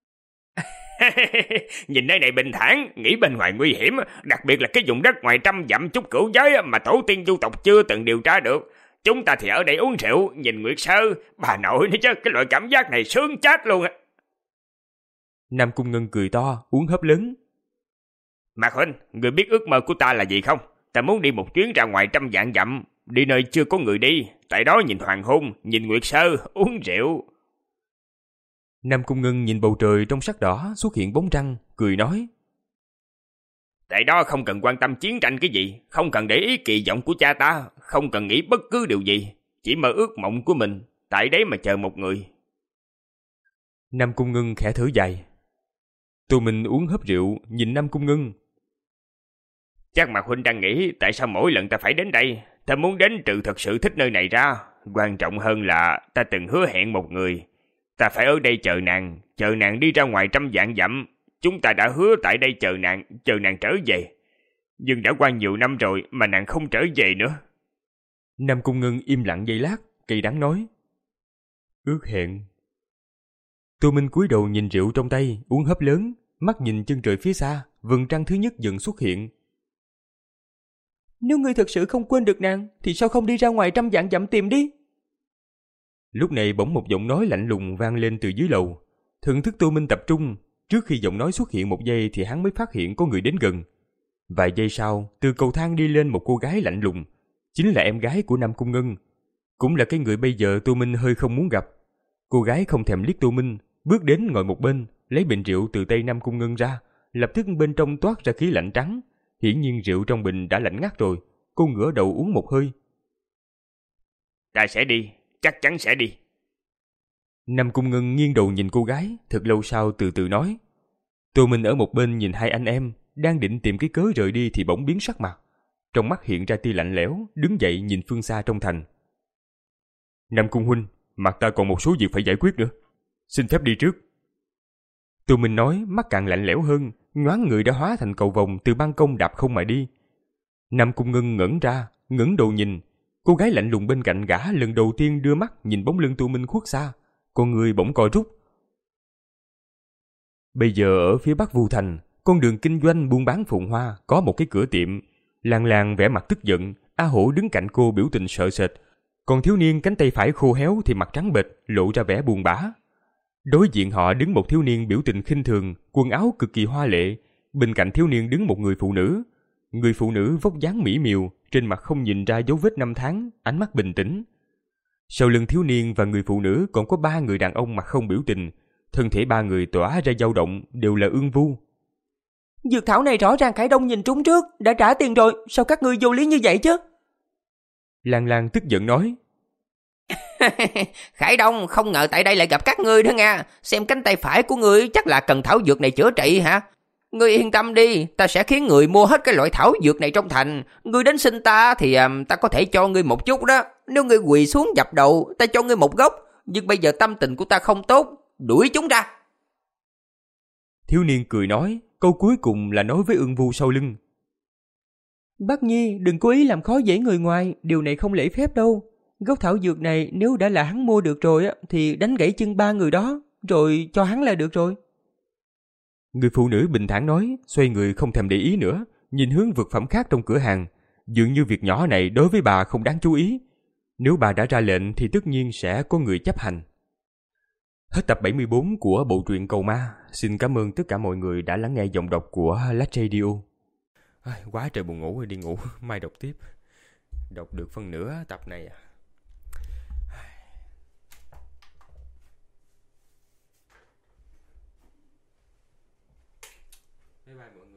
Nhìn nơi này bình thản, nghĩ bên ngoài nguy hiểm, đặc biệt là cái vùng đất ngoài trăm dặm Chúc Cửu Giới mà tổ tiên du tộc chưa từng điều tra được. Chúng ta thì ở đây uống rượu, nhìn nguyệt sơ, bà nội nữa chứ, cái loại cảm giác này sướng chết luôn. Nam Cung Ngân cười to, uống hớp lớn. Mạc huynh, người biết ước mơ của ta là gì không? Ta muốn đi một chuyến ra ngoài trăm vạn dặm, đi nơi chưa có người đi, tại đó nhìn hoàng hôn, nhìn nguyệt sơ, uống rượu. Nam Cung Ngân nhìn bầu trời trong sắc đỏ xuất hiện bóng trăng, cười nói. Tại đó không cần quan tâm chiến tranh cái gì, không cần để ý kỳ vọng của cha ta, không cần nghĩ bất cứ điều gì, chỉ mơ ước mộng của mình, tại đấy mà chờ một người. Nam Cung Ngân khẽ thở dài. Tô Minh uống hớp rượu, nhìn Nam Cung Ngân. Chắc Mạc huynh đang nghĩ tại sao mỗi lần ta phải đến đây, ta muốn đến trừ thật sự thích nơi này ra, quan trọng hơn là ta từng hứa hẹn một người. Ta phải ở đây chờ nàng, chờ nàng đi ra ngoài trăm vạn dặm. Chúng ta đã hứa tại đây chờ nàng, chờ nàng trở về. Nhưng đã qua nhiều năm rồi mà nàng không trở về nữa. Nam Cung Ngân im lặng giây lát, cay đắng nói. Ước hẹn. Tô Minh cúi đầu nhìn rượu trong tay, uống hớp lớn, mắt nhìn chân trời phía xa, vầng trăng thứ nhất dần xuất hiện. Nếu ngươi thực sự không quên được nàng, thì sao không đi ra ngoài trăm vạn dặm tìm đi? Lúc này bỗng một giọng nói lạnh lùng vang lên từ dưới lầu. Thần thức Tô Minh tập trung, trước khi giọng nói xuất hiện một giây thì hắn mới phát hiện có người đến gần. Vài giây sau, từ cầu thang đi lên một cô gái lạnh lùng, chính là em gái của Nam Cung Ngân, cũng là cái người bây giờ Tô Minh hơi không muốn gặp. Cô gái không thèm liếc Tô Minh, bước đến ngồi một bên, lấy bình rượu từ tay Nam Cung Ngân ra, lập tức bên trong toát ra khí lạnh trắng. Hiển nhiên rượu trong bình đã lạnh ngắt rồi. Cô ngửa đầu uống một hơi. Ta sẽ đi, chắc chắn sẽ đi. Nam Cung Ngân nghiêng đầu nhìn cô gái, thật lâu sau từ từ nói. Tô Minh ở một bên nhìn hai anh em, đang định tìm cái cớ rời đi thì bỗng biến sắc mặt. Trong mắt hiện ra tia lạnh lẽo, đứng dậy nhìn phương xa trong thành. Nam Cung huynh, mặt ta còn một số việc phải giải quyết nữa. Xin phép đi trước. Tô Minh nói, mắt càng lạnh lẽo hơn, nhoáng người đã hóa thành cầu vồng từ ban công đạp không mà đi. Nam Cung Ngân ngẩn ra, ngẩng đầu nhìn. Cô gái lạnh lùng bên cạnh gã lần đầu tiên đưa mắt nhìn bóng lưng Tô Minh khuất xa, con người bỗng co rút. Bây giờ ở phía bắc Vu Thành, con đường kinh doanh buôn bán phồn hoa có một cái cửa tiệm. Lan Lan vẻ mặt tức giận, A Hổ đứng cạnh cô biểu tình sợ sệt. Còn thiếu niên cánh tay phải khô héo thì mặt trắng bệch, lộ ra vẻ buồn bã. Đối diện họ đứng một thiếu niên biểu tình khinh thường, quần áo cực kỳ hoa lệ. Bên cạnh thiếu niên đứng một người phụ nữ. Người phụ nữ vóc dáng mỹ miều, trên mặt không nhìn ra dấu vết năm tháng, ánh mắt bình tĩnh. Sau lưng thiếu niên và người phụ nữ còn có ba người đàn ông mặt không biểu tình. Thân thể ba người tỏa ra dao động, đều là Ương Vu. Dược thảo này rõ ràng Khải Đông nhìn trúng trước, đã trả tiền rồi, sao các ngươi vô lý như vậy chứ? Lan Lan tức giận nói. Khải Đông, không ngờ tại đây lại gặp các ngươi đó nha. Xem cánh tay phải của ngươi chắc là cần thảo dược này chữa trị hả? Ngươi yên tâm đi, ta sẽ khiến người mua hết cái loại thảo dược này trong thành. Ngươi đến xin ta thì um, ta có thể cho ngươi một chút đó. Nếu ngươi quỳ xuống dập đầu, ta cho ngươi một gốc. Nhưng bây giờ tâm tình của ta không tốt, đuổi chúng ra. Thiếu niên cười nói, câu cuối cùng là nói với Ương Vu sau lưng. Bác Nhi, đừng cố ý làm khó dễ người ngoài, điều này không lễ phép đâu. Gốc thảo dược này nếu đã là hắn mua được rồi thì đánh gãy chân ba người đó, rồi cho hắn là được rồi. Người phụ nữ bình thản nói, xoay người không thèm để ý nữa, nhìn hướng vật phẩm khác trong cửa hàng. Dường như việc nhỏ này đối với bà không đáng chú ý. Nếu bà đã ra lệnh thì tất nhiên sẽ có người chấp hành. Hết tập bảy mươi bốn của bộ truyện Cầu Ma. Xin cảm ơn tất cả mọi người đã lắng nghe giọng đọc của Lách Radio. À, quá trời buồn ngủ rồi, đi ngủ, mai đọc tiếp. Đọc được phần nửa tập này à. Bye bye mọi người.